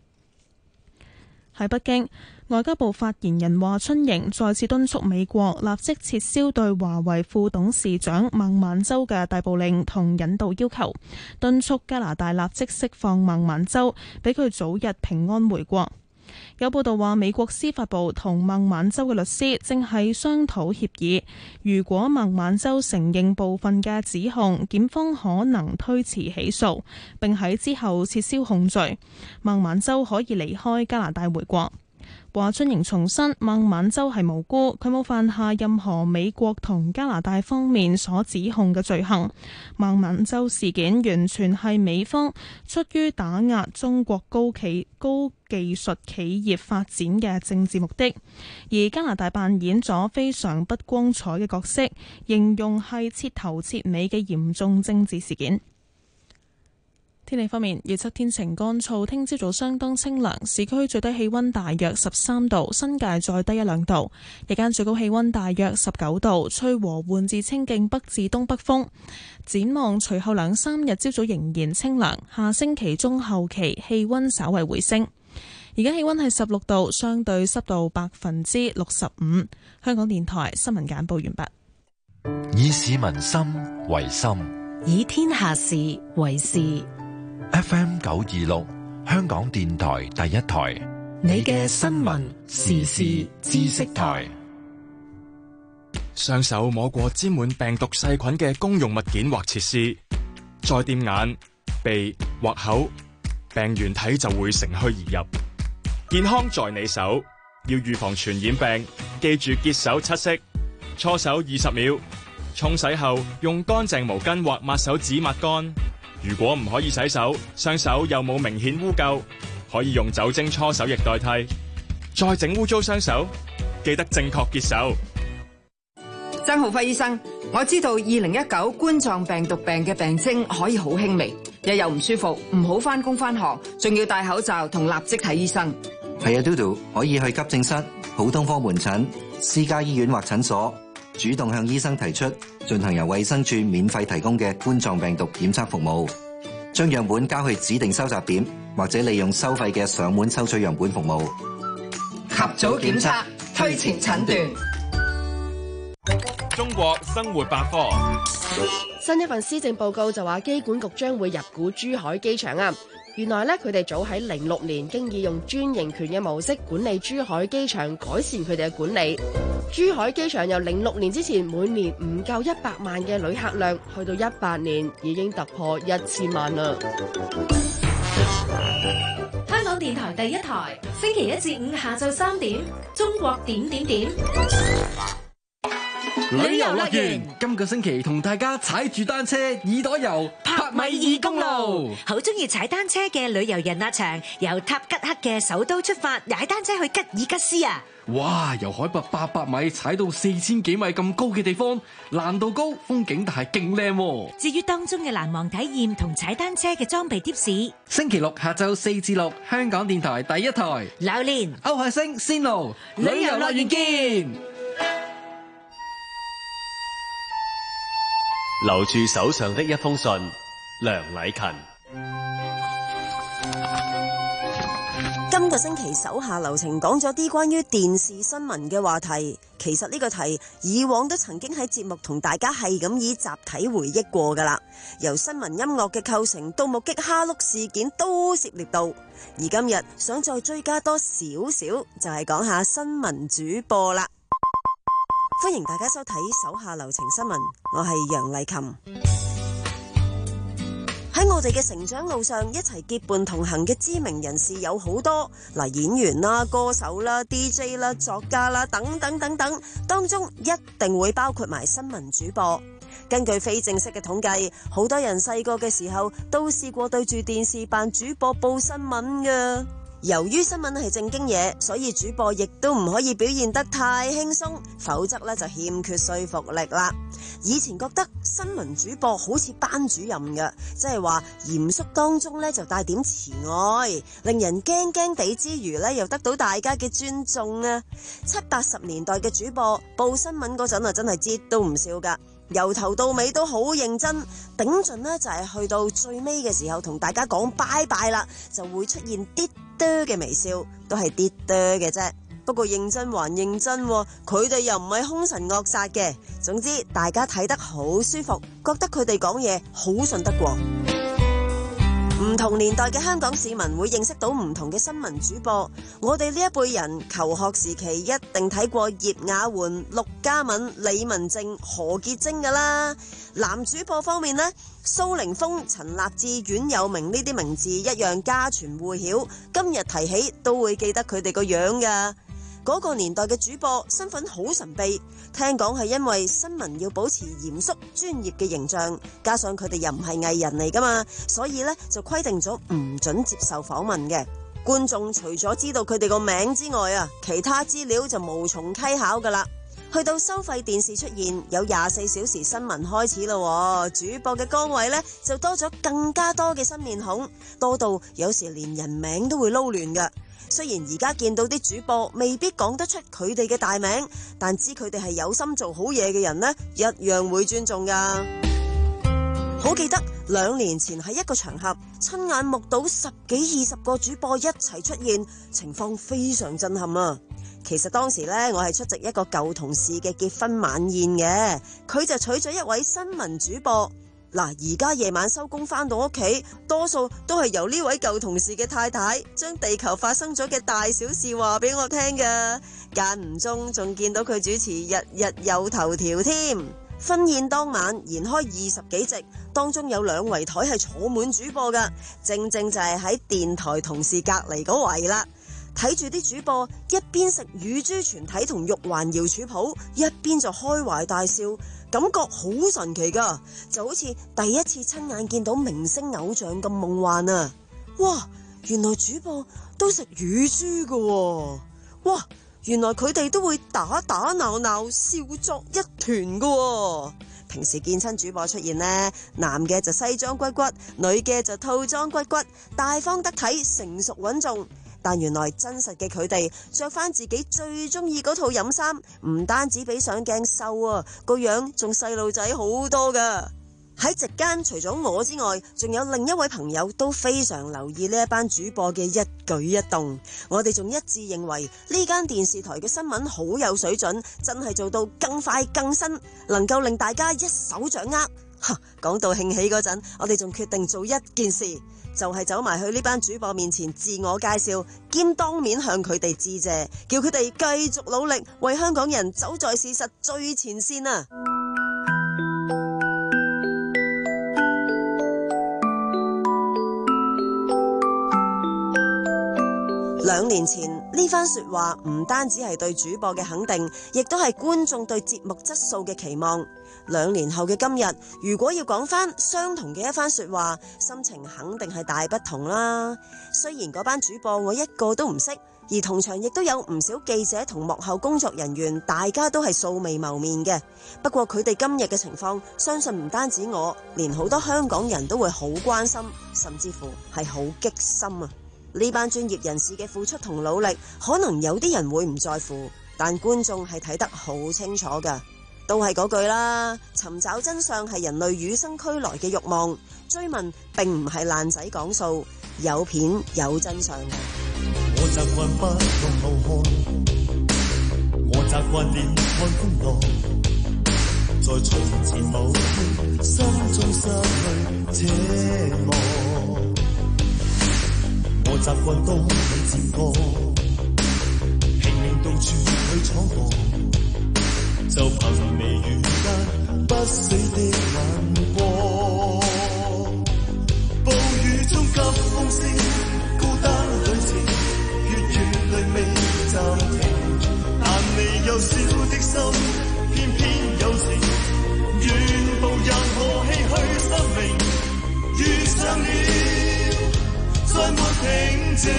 喺北京，外交部發言人華春瑩再次敦促美國立即撤銷對華為副董事長孟晚舟嘅逮捕令同引渡要求，敦促加拿大立即釋放孟晚舟，俾佢早日平安回國。有報道話，美國司法部同孟晚舟嘅律師正係商討協議，如果孟晚舟承認部分嘅指控，檢方可能推遲起訴，並喺之後撤銷控罪，孟晚舟可以離開加拿大回國。華春瑩重申，孟晚舟係無辜，佢冇犯下任何美國同加拿大方面所指控嘅罪行。孟晚舟事件完全係美方出於打壓中國高企高技術企業發展嘅政治目的，而加拿大扮演咗非常不光彩嘅角色，形容係徹頭徹尾嘅嚴重政治事件。天氣方面，預測天晴乾燥，聽朝早相當清涼，市區最低氣溫大約十三度，新界再低一兩度。日間最高氣溫大約十九度，吹和緩至清勁北至東北風。展望隨後兩三日朝早仍然清涼，下星期中後期氣溫稍為回升。而家氣溫係十六度，相對濕度百分之六十五。香港電台新聞簡報完畢。 以市民心為心， 以天下事為事。 F M 九二六，香港電台第一台， 你嘅新聞時事知識台。 雙手摸過沾滿病毒細菌嘅公用物件或設施，再掂眼、鼻或口，病原體就會乘虛而入。健康在你手，要預防傳染病，記住潔手七式：搓手二十秒，沖洗後用乾淨毛巾或抹手紙抹乾。如果唔可以洗手，雙手又冇明顯污垢，可以用酒精搓手液代替。再整污糟雙手，記得正確潔手。 曾浩輝醫生，我知道二零一九冠狀病毒病嘅病徵可以好輕微， 日又唔舒服，唔好返工返學，仲要戴口罩同立即睇醫生。 係啊，嘟嘟可以去急症室、普通科門診、私家醫院或診所，主動向醫生提出進行由衛生署免費提供嘅冠狀病毒檢測服務，將樣本交去指定收集點，或者利用收費嘅上門收取樣本服務。 及早檢測，推前診斷。 中國生活百科。 新一份施政報告就話，機管局將會入股珠海機場啊。原來咧，佢哋早喺零六年經已用專營權嘅模式管理珠海機場，改善佢哋嘅管理。珠海機場由零六年之前每年唔夠一百萬嘅旅客量，去到一八年已經突破一千萬啦。 香港電台第一台，星期一至五下晝三點，中國點點點。 旅遊樂園今個星期同大家踩住單車耳朵遊帕米爾公路。 好中意踩單車嘅旅遊人阿祥，由塔吉克嘅首都出發，踩單車去吉爾吉斯啊！ 哇！由海拔八百米踩到四千幾米咁高嘅地方，難度高，風景但係勁靚。 至於當中嘅難忘體驗同踩單車嘅裝備貼士， 星期六下晝四至六，香港電台第一台。 榴蓮、 歐海星、仙奴，旅遊樂園見。 留住手上的一封信，梁禮勤。 今個星期手下留情講咗啲關於電視新聞嘅話題，其實呢個題以往都曾經喺節目同大家係咁以集體回憶過噶啦，由新聞音樂嘅構成到目擊蝦碌事件都涉獵到，而今日想再追加多少少，就係講下新聞主播啦。歡迎大家收睇手下留情新聞，我係楊麗琴。喺我哋嘅成長路上，一齊結伴同行嘅知名人士有好多，嗱，演員啦、歌手啦、D J 啦、作家啦，等等等等，當中一定會包括埋新聞主播。根據非正式嘅統計，好多人細個嘅時候都試過對住電視扮主播報新聞㗎。由於新聞係正經嘢，所以主播亦都唔可以表現得太輕鬆，否則咧就欠缺說服力啦。以前覺得新聞主播好似班主任嘅，即係話嚴肅當中咧就帶點慈愛，令人驚驚地之餘咧又得到大家嘅尊重啊。七八十年代嘅主播報新聞嗰陣啊，真係節都唔笑噶，由頭到尾都好認真，頂盡呢就係去到最尾嘅時候同大家講拜拜啦，就會出現啲多嘅微笑，都係啲多嘅啫。不過認真還認真，佢哋又唔係兇神惡煞嘅。總之大家睇得好舒服，覺得佢哋講嘢好信得過。唔同年代嘅香港市民會認識到唔同嘅新聞主播。我哋呢一輩人求學時期一定睇過葉雅媛、陸嘉敏、李文靜、何潔貞㗎啦。男主播方面呢，蘇凌峰、陳立志、阮有明呢啲名字一樣家傳戶曉，今日提起都會記得佢哋個樣㗎。嗰個年代嘅主播身份好神秘，聽講係因為新聞要保持嚴肅專業嘅形象，加上佢哋又唔係藝人嚟噶嘛，所以呢就規定咗唔准接受訪問嘅。觀眾除咗知道佢哋個名之外啊，其他資料就無從稽考噶啦。去到收費電視出現，有廿四小時新聞開始咯，主播嘅崗位呢就多咗更加多嘅新面孔，多到有時連人名都會撈亂噶。雖然而家見到啲主播未必講得出佢哋嘅大名，但知佢哋係有心做好嘢嘅人呢，一樣會尊重噶。好記得兩年前喺一個場合，親眼目睹十幾二十個主播一齊出現，情況非常震撼啊！其實當時呢，我係出席一個舊同事嘅結婚晚宴嘅，佢就娶咗一位新聞主播。嗱，而家夜晚收工翻到屋企，多數都係由呢位舊同事嘅太太將地球發生咗嘅大小事話俾我聽噶，間唔中仲見到佢主持日日有頭條添。婚宴當晚延開二十幾席，當中有兩圍台係坐滿主播噶，正正就係喺電台同事隔籬嗰圍啦。睇住啲主播一邊食乳豬全體同肉環瑤柱譜，一邊就開懷大笑，感覺好神奇噶，就好似第一次親眼見到明星偶像咁夢幻啊！哇，原來主播都食乳豬噶喎！哇，原來佢哋都會打打鬧鬧，笑作一團噶喎！ 平時見親主播出現呢，男嘅就西裝骨骨，女嘅就套裝骨骨，大方得體，成熟穩重。但原來真實嘅佢哋着翻自己最中意嗰套飲衫，唔單止比上鏡瘦啊，個樣仲細路仔好多噶。喺席間除咗我之外，仲有另一位朋友都非常留意呢一班主播嘅一舉一動。我哋仲一致認為呢間電視台嘅新聞好有水準，真係做到更快更新，能夠令大家一手掌握。講到興起嗰陣，我哋仲決定做一件事，就係走埋去呢班主播面前自我介紹，兼當面向佢哋致謝，叫佢哋繼續努力，為香港人走在事實最前線啊！兩年前呢番說話唔單止係對主播嘅肯定，亦都係觀眾對節目質素嘅期望。兩年後嘅今日，如果要講翻相同嘅一番說話，心情肯定係大不同啦。雖然嗰班主播我一個都唔識，而同場亦都有唔少記者同幕後工作人員，大家都係素未謀面嘅。不過佢哋今日嘅情況，相信唔單止我，連好多香港人都會好關心，甚至乎係好激心啊！呢班專業人士嘅付出同努力，可能有啲人會唔在乎，但觀眾係睇得好清楚㗎。都係嗰句啦，尋找真相係人類與生俱來嘅慾望，追問並唔係爛仔講數，有片有真相。 我習慣不用流汗，我習慣連看風浪，在從前某天心中失去奢望。我習慣當你漸過，拼命到處去闖蕩，就憑微雨間不死的眼光。暴雨中急風聲，孤單旅程，血與淚未暫停，但未有笑的心，偏偏有情，願步任何唏噓生命，遇上了再沒停止，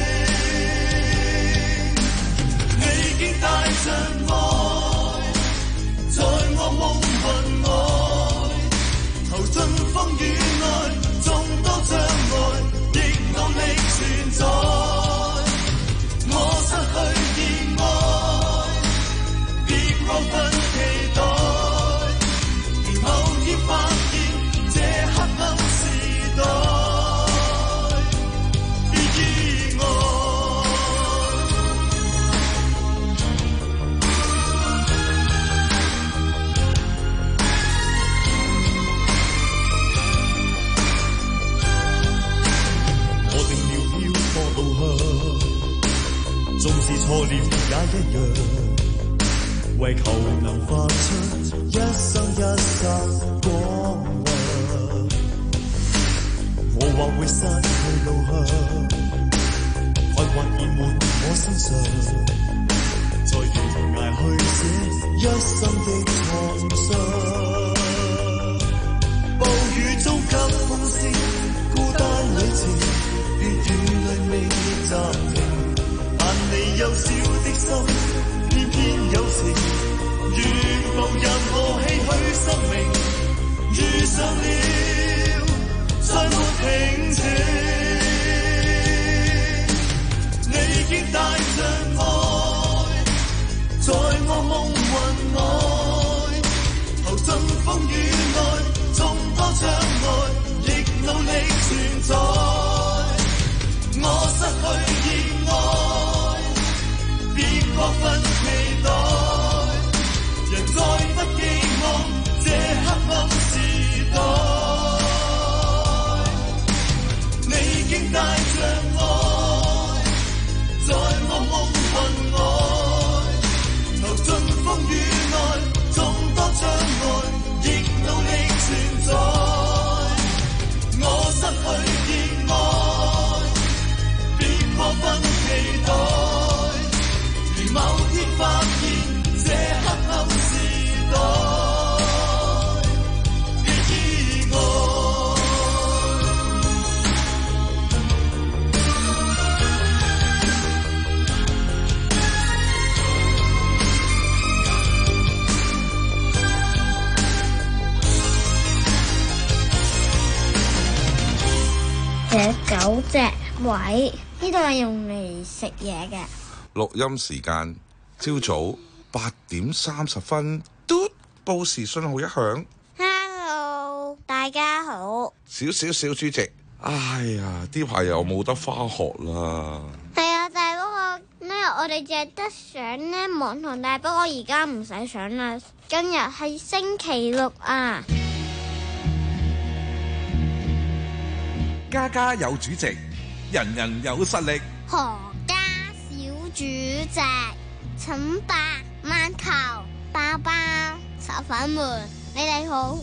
你竟帶着愛，在我夢魂外，投進風雨內，眾多障礙，亦努力存在。我失去熱愛，別過分期待，而某天發現這黑暗時代。縱是錯了也一樣，為求能發出一生一世光亮。我或會失去路向，困惑已滿我身上，在懸崖去寫一生的創傷。暴雨中急風聲，孤單旅程，血與淚未暫停，但你有笑的心，偏偏有情，願步任何唏噓生命，遇上了再沒停止。你竟帶着愛，在我夢魂內，投進風雨內，眾多障礙，亦努力存在。我失去熱愛，別過分期待， 有九隻位，呢度係用嚟食嘢嘅。 錄音時間朝早八點三十分，嘟報時信號一響。 Hello，大家好。 小小小主席，哎呀，呢排又冇得返學啦。 係啊，但係嗰個咧，我哋淨係得上咧網堂，但係不過而家唔使上啦。今日係星期六啊。 家家有主席，人人有實力。 何家小主席，請白饅頭、包包、炒粉們，你哋好。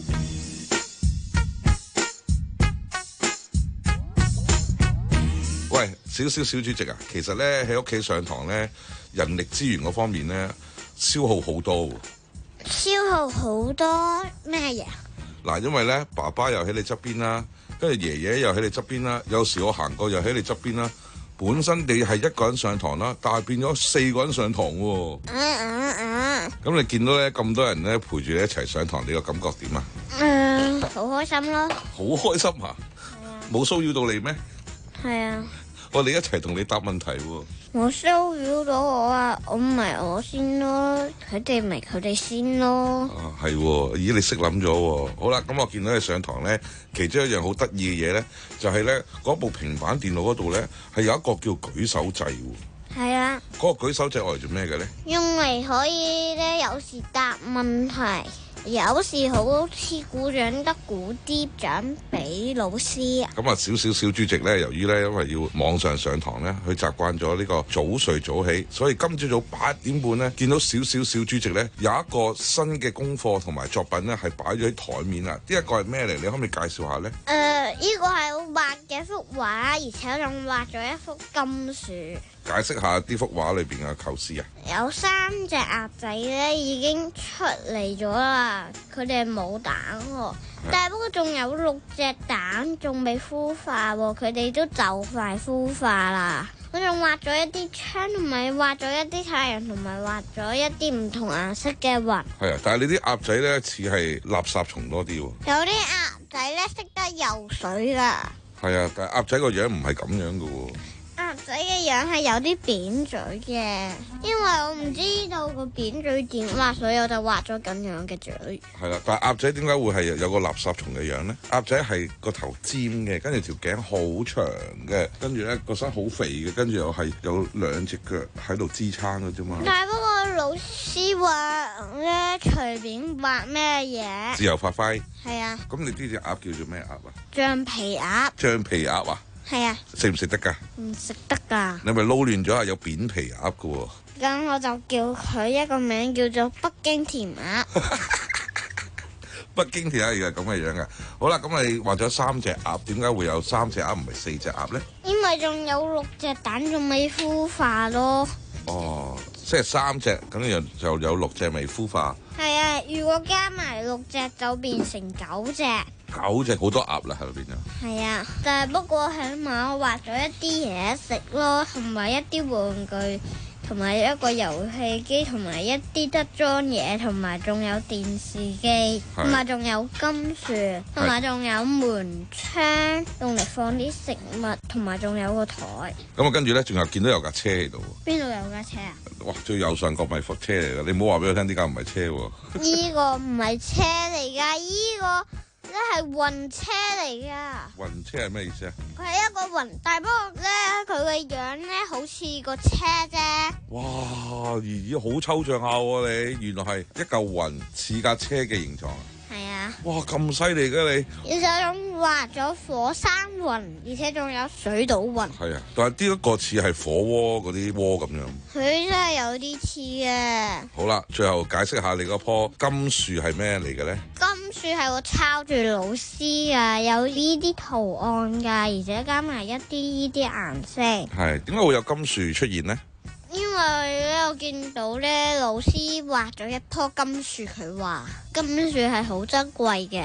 喂，小小小主席啊，其實咧喺屋企上堂咧，人力資源嗰方面咧消耗好多喎。 消耗好多咩嘢？ 嗱，因為咧爸爸又喺你側邊啦。跟住爺爺又喺你側邊啦，有時我行過又喺你側邊啦。本身你係一個人上堂啦，但係變咗四個人上堂喎。嗯嗯嗯。咁你見到咧咁多人咧陪住你一齊上堂，你個感覺點啊？ 嗯，好開心咯。 好開心啊！冇騷擾到你咩？ 係啊。 我哋一齊同你答問題喎。 我騷擾到我啊！我唔係我先咯，佢哋咪佢哋先咯。 啊，係喎！咦，你識諗咗喎？好啦，咁我見到你上堂咧，其中一樣好得意嘅嘢咧，就係咧嗰部平板電腦嗰度咧，係有一個叫舉手掣喎。 係啊。嗰個舉手掣嚟做咩嘅咧？ 用嚟可以咧，有時答問題。有時好似鼓掌得鼓啲獎俾老師。 咁啊，小小小主席咧，由於咧因為要網上上堂咧，佢習慣咗呢個早睡早起，所以今朝早八點半咧，見到小小小主席咧有一個新嘅功課同埋作品咧，係擺咗喺台面啊！呢一個係咩嚟？你可唔可以介紹下咧？誒、 呃，呢、這個係我畫嘅幅畫，而且仲畫咗一幅金樹。 解釋下呢幅畫裏邊嘅構思啊！ 有三隻鴨仔咧已經出嚟咗啦，佢哋冇蛋喎，但係不過仲有六隻蛋仲未孵化喎，佢哋都就快孵化啦。我仲畫咗一啲窗，同埋畫咗一啲太陽，同埋畫咗一啲唔同顏色嘅雲。係啊， 但係你啲鴨仔咧似係垃圾蟲多啲喎。 有啲鴨仔咧識得游水㗎。係啊，但係鴨仔個樣唔係咁樣㗎喎。 鴨仔嘅樣係有啲扁嘴嘅，因為我唔知道個扁嘴點畫，所以我就畫咗咁樣嘅嘴。 係啦，但係鴨仔點解會係有個垃圾蟲嘅樣咧？鴨仔係個頭尖嘅，跟住條頸好長嘅，跟住咧個身好肥嘅，跟住又係有兩隻腳喺度支撐嘅啫嘛。 但係不過老師話咧，隨便畫咩嘢， 自由發揮。 係啊。 咁你呢隻鴨叫做咩鴨啊？ 橡皮鴨。 橡皮鴨啊？係啊。食唔食得噶？ 唔食得噶。 你咪撈亂咗啊！有扁皮鴨噶喎。 咁我就叫佢一個名叫做北京甜鴨。 北京甜鴨而家咁嘅樣噶。好啦，咁你畫咗三隻鴨，點解會有三隻鴨唔係四隻鴨咧？ 因為仲有六隻蛋仲未孵化咯。 哦，即係三隻，咁樣就有六隻未孵化。 係啊，如果加埋六隻就變成九隻。 九隻好多鴨啦喺度邊啊！ 係啊，但係不過起碼我畫咗一啲嘢食咯，同埋一啲玩具，同埋一個遊戲機，同埋一啲得裝嘢，同埋仲有電視機，同埋仲有金樹，同埋仲有門窗，用嚟放啲食物，同埋仲有個台。 咁啊，跟住咧，仲有見到有架車喺度。 邊度有架車啊？ 哇！最右上角咪貨車嚟噶，你唔好話俾我聽呢架唔係車喎。 呢個唔係車嚟噶，呢、這個。咧係運車嚟噶， 運車係咩意思啊？ 佢係一個運，但係不過咧，佢個樣咧好似個車啫。 哇，咦，好抽象下喎你，原來係一嚿雲似架車嘅形狀。 係啊。 哇，咁犀利嘅你！ 而且仲畫咗火山雲，而且仲有水島雲。 係啊，但係呢一個似係火鍋嗰啲鍋咁樣。 佢真係有啲似嘅。 好啦，最後解釋下你嗰棵金樹係咩嚟嘅咧？ 金樹係我抄住老師啊，有呢啲圖案噶，而且加埋一啲呢啲顏色。 係，點解會有金樹出現呢？ 因為咧，我見到咧老師畫咗一棵金樹，佢話金樹係好珍貴嘅。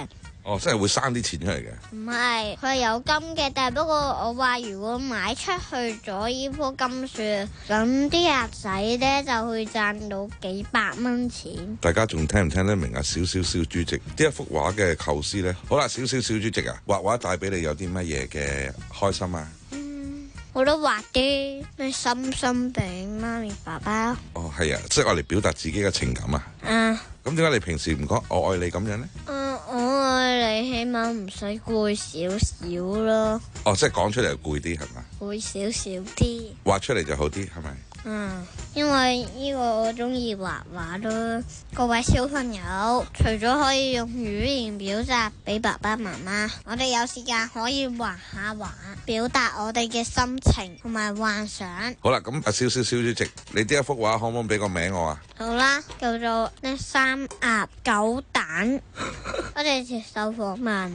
哦，真係會生啲錢出嚟嘅。 唔係，佢係有金嘅，但係不過我話如果買出去咗呢棵金樹，咁啲鴨仔咧就會賺到幾百蚊錢。 大家仲聽唔聽得明啊？小小小豬隻呢一幅畫嘅構思咧，好啦，小小小豬隻啊，畫畫帶俾你有啲乜嘢嘅開心啊？ 嗯，我都畫啲咩心心俾媽咪爸爸。 哦，係啊，即係我嚟表達自己嘅情感啊。 嗯。 咁點解你平時唔講我愛你咁樣咧？ 嗯，我愛你起碼唔使攰少少咯。 哦，即係講出嚟攰啲係咪？ 攰少少啲。 畫出嚟就好啲係咪？ 嗯，因為呢個我中意畫畫咯。各位小朋友，除咗可以用語言表達俾爸爸媽媽，我哋有時間可以畫下畫，表達我哋嘅心情同埋幻想。 好啦，咁阿小小小豬直，你呢一幅畫可唔可以俾個名我啊？ 好啦，叫做呢三鴨九蛋。我哋接受訪問。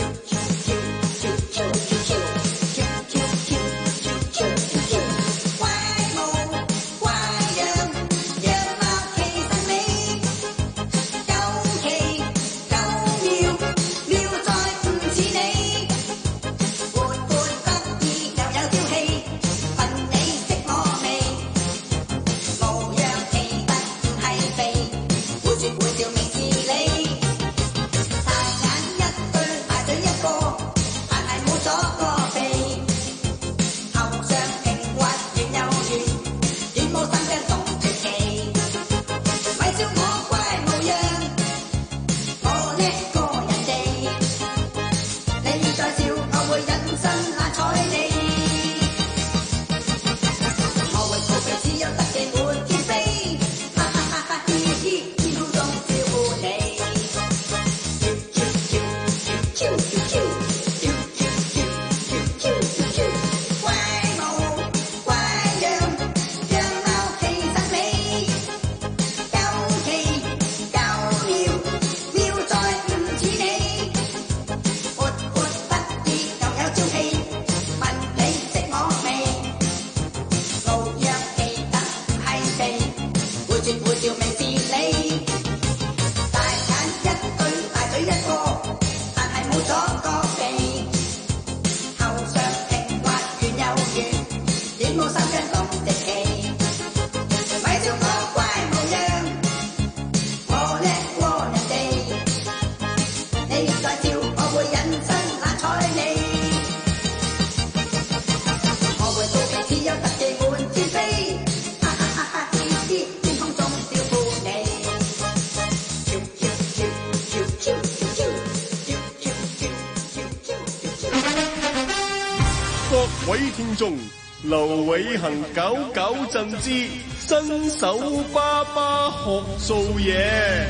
各位聽眾，劉偉恒九九贈之新手爸爸學做嘢。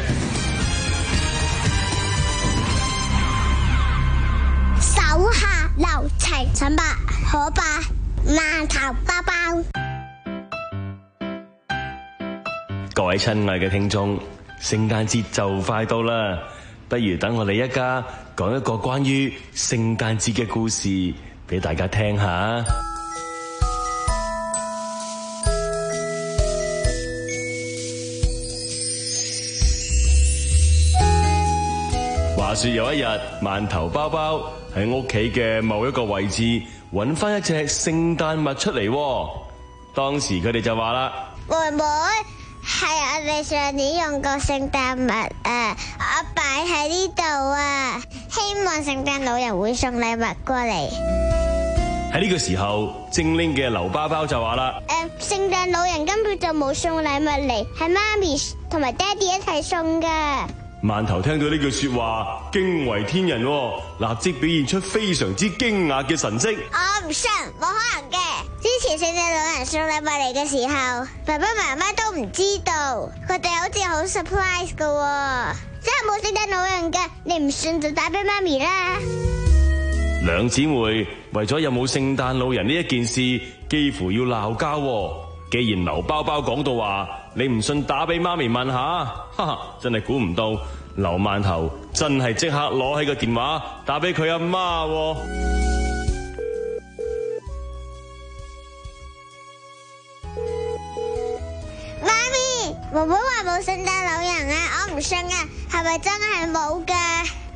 手下留情，陳伯可伯饅頭包包。 各位親愛嘅聽眾，聖誕節就快到啦，不如等我哋一家講一個關於聖誕節嘅故事俾大家聽下。話說有一日，饅頭包包喺屋企嘅某一個位置揾翻一隻聖誕物出嚟，當時佢哋就話啦： 妹妹，係我哋上年用過聖誕物誒，我擺喺呢度啊，希望聖誕老人會送禮物過嚟。 喺呢個時候，精靈嘅劉包包就話啦： 誒，聖誕老人根本就冇送禮物嚟，係媽咪同埋爹哋一齊送噶。 饅頭聽到呢句說話，驚為天人，立即表現出非常之驚訝嘅神色。 我唔信，冇可能嘅。之前聖誕老人送禮物嚟嘅時候，爸爸媽媽都唔知道，佢哋好似好 surprise 噶，真係冇聖誕老人嘅。你唔信就打俾媽咪啦。 兩姊妹為咗有冇聖誕老人呢一件事，幾乎要鬧交。既然劉包包講到話，你唔信打俾媽咪問下，哈哈，真係估唔到劉饅頭真係即刻攞起個電話打俾佢阿媽。 媽咪，妹妹話冇聖誕老人啊，我唔信啊，係咪真係冇㗎？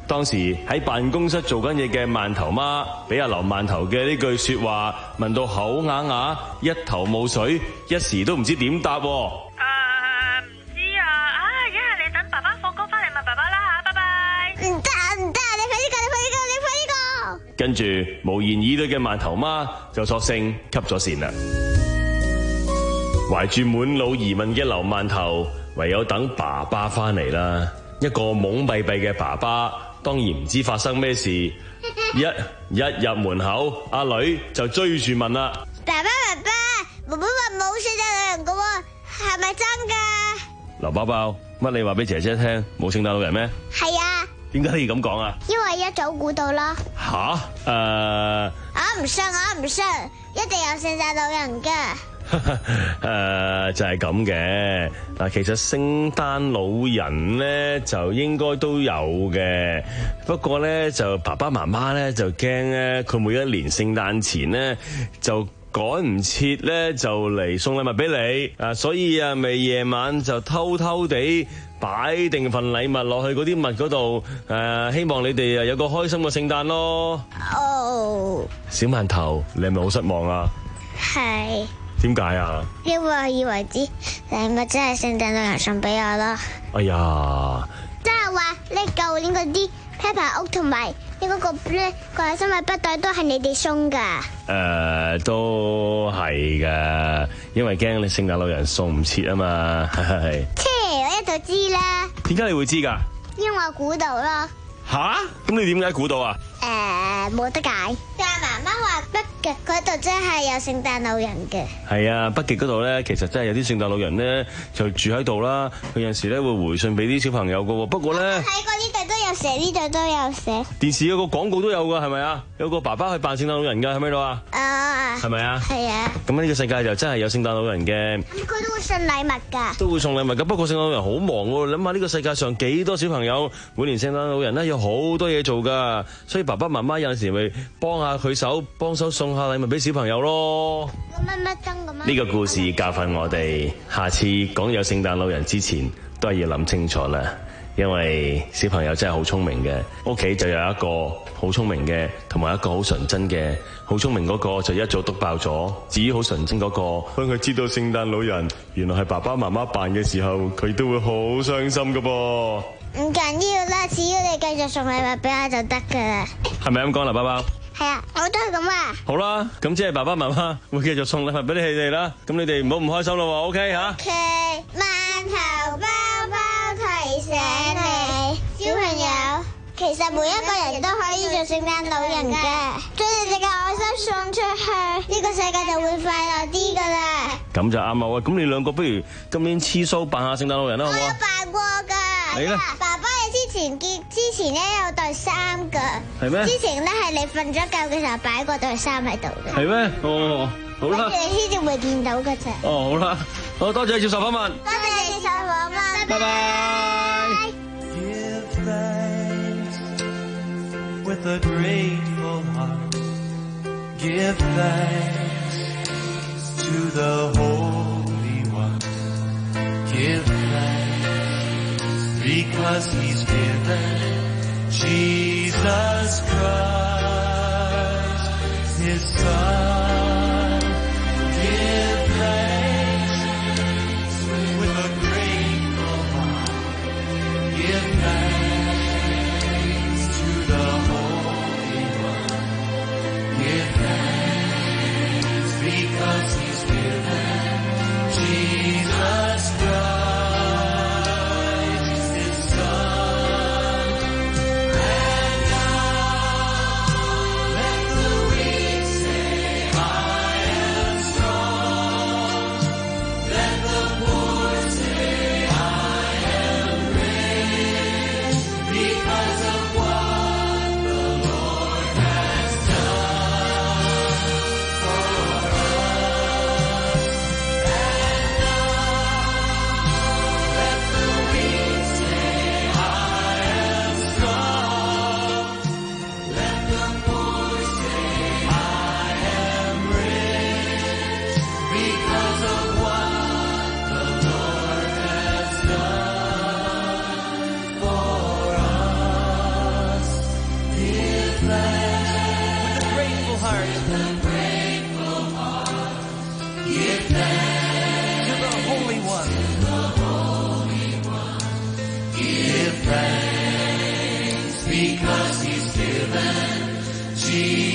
當時喺辦公室做緊嘢嘅饅頭媽，俾阿劉饅頭嘅呢句說話問到口啞啞，一頭霧水，一時都唔知點答。誒， 唔知啊，啊，一係你等爸爸放工翻嚟問爸爸啦吓，拜拜。 唔得唔得，你快啲過，你快啲過，你快啲過。 跟住無言以對嘅饅頭媽就索性吸咗線啦。懷住滿腦疑問嘅劉饅頭，唯有等爸爸翻嚟啦。一個懵閉閉嘅爸爸，當然唔知發生咩事。一一入門口，阿女就追住問啦： 爸爸爸爸，爸爸話冇聖誕老人噶喎，係咪真噶？ 劉包包，乜你話俾姐姐聽冇聖誕老人咩？ 係啊。 點解你要咁講啊？ 因為一早估到啦。 吓？誒、呃， 我唔信，我唔信，一定有聖誕老人噶。 誒、呃，就係咁嘅嗱。其實聖誕老人咧就應該都有嘅，不過咧就爸爸媽媽咧就驚咧，佢每一年聖誕前咧就趕唔切咧就嚟送禮物俾你啊，所以啊未夜晚就偷偷地擺定份禮物落去嗰啲物嗰度，誒、啊，希望你哋啊有個開心嘅聖誕咯。哦，小饅頭，你係咪好失望啊？ 係。 點解啊？ 因為我以為啲禮物真係聖誕老人送俾我咯。 哎呀！ 即係話你舊年嗰啲 Peppa 屋同埋呢嗰個咧怪獸生物筆袋都係你哋送噶？誒、 呃，都係噶，因為驚你聖誕老人送唔切啊嘛。係。 切，我一早知啦。 點解你會知噶？ 因為我估到咯。 吓？咁你點解估到啊？ 誒、呃，冇得解。但係媽媽話北極嗰度真係有聖誕老人嘅。係啊，北極嗰度咧，其實真係有啲聖誕老人咧就住喺度啦。佢有陣時咧會回信俾啲小朋友噶。不過咧， 睇過呢度都有寫，呢度都有寫。 電視有個廣告都有噶，係咪啊？有個爸爸去扮聖誕老人噶，喺咪度啊？啊，係咪啊？係啊。咁呢個世界就真係有聖誕老人嘅。 咁佢都會送禮物噶。都會送禮物噶，不過聖誕老人好忙喎。諗下呢個世界上幾多小朋友，每年聖誕老人咧有好多嘢做噶，所以爸爸媽媽有陣時咪幫下佢手，幫手送下禮物俾小朋友咯。 乜乜燈咁啊？ 呢個故事教訓我哋，下次講有聖誕老人之前，都係要諗清楚啦。因為小朋友真係好聰明嘅，屋企就有一個好聰明嘅，同埋一個好純真嘅。好聰明嗰個就一早篤爆咗，至於好純真嗰個，當佢知道聖誕老人原來係爸爸媽媽扮嘅時候，佢都會好傷心噶噃。 唔緊要啦，只要你繼續送禮物俾我就得噶啦。係咪咁講啦，包包？ 係啊，我都係咁啊。 好啦，咁即係爸爸媽媽會繼續送禮物俾你哋啦。咁你哋唔好唔開心咯喎 ，OK 吓？OK。 饅頭包包提醒你，小朋友，其實每一個人都可以做聖誕老人嘅，將你哋嘅愛心送出去，呢個世界就會快樂啲噶啦。咁就啱啊！喂，咁你兩個不如今年黐鬚扮下聖誕老人啦，好唔好？ 我有扮過噶。 你咧？ 爸爸，你之前結之前咧有對衫噶。 係咩？ 之前咧係你瞓咗覺嘅時候擺過對衫喺度嘅。 係咩？哦，好啦。 跟住你先至會見到嘅啫。 哦，好啦，好多謝你接受訪問。 多謝你接受訪問。 拜拜。 Give thanks with a grateful heart. Give thanks to the Holy One. Give thanks because He's given Jesus Christ, His Son. Give thanks with a grateful heart. Give thanks to the Holy One. Give thanks because He's given Jesus Christ, His Son. And now let the weak say 自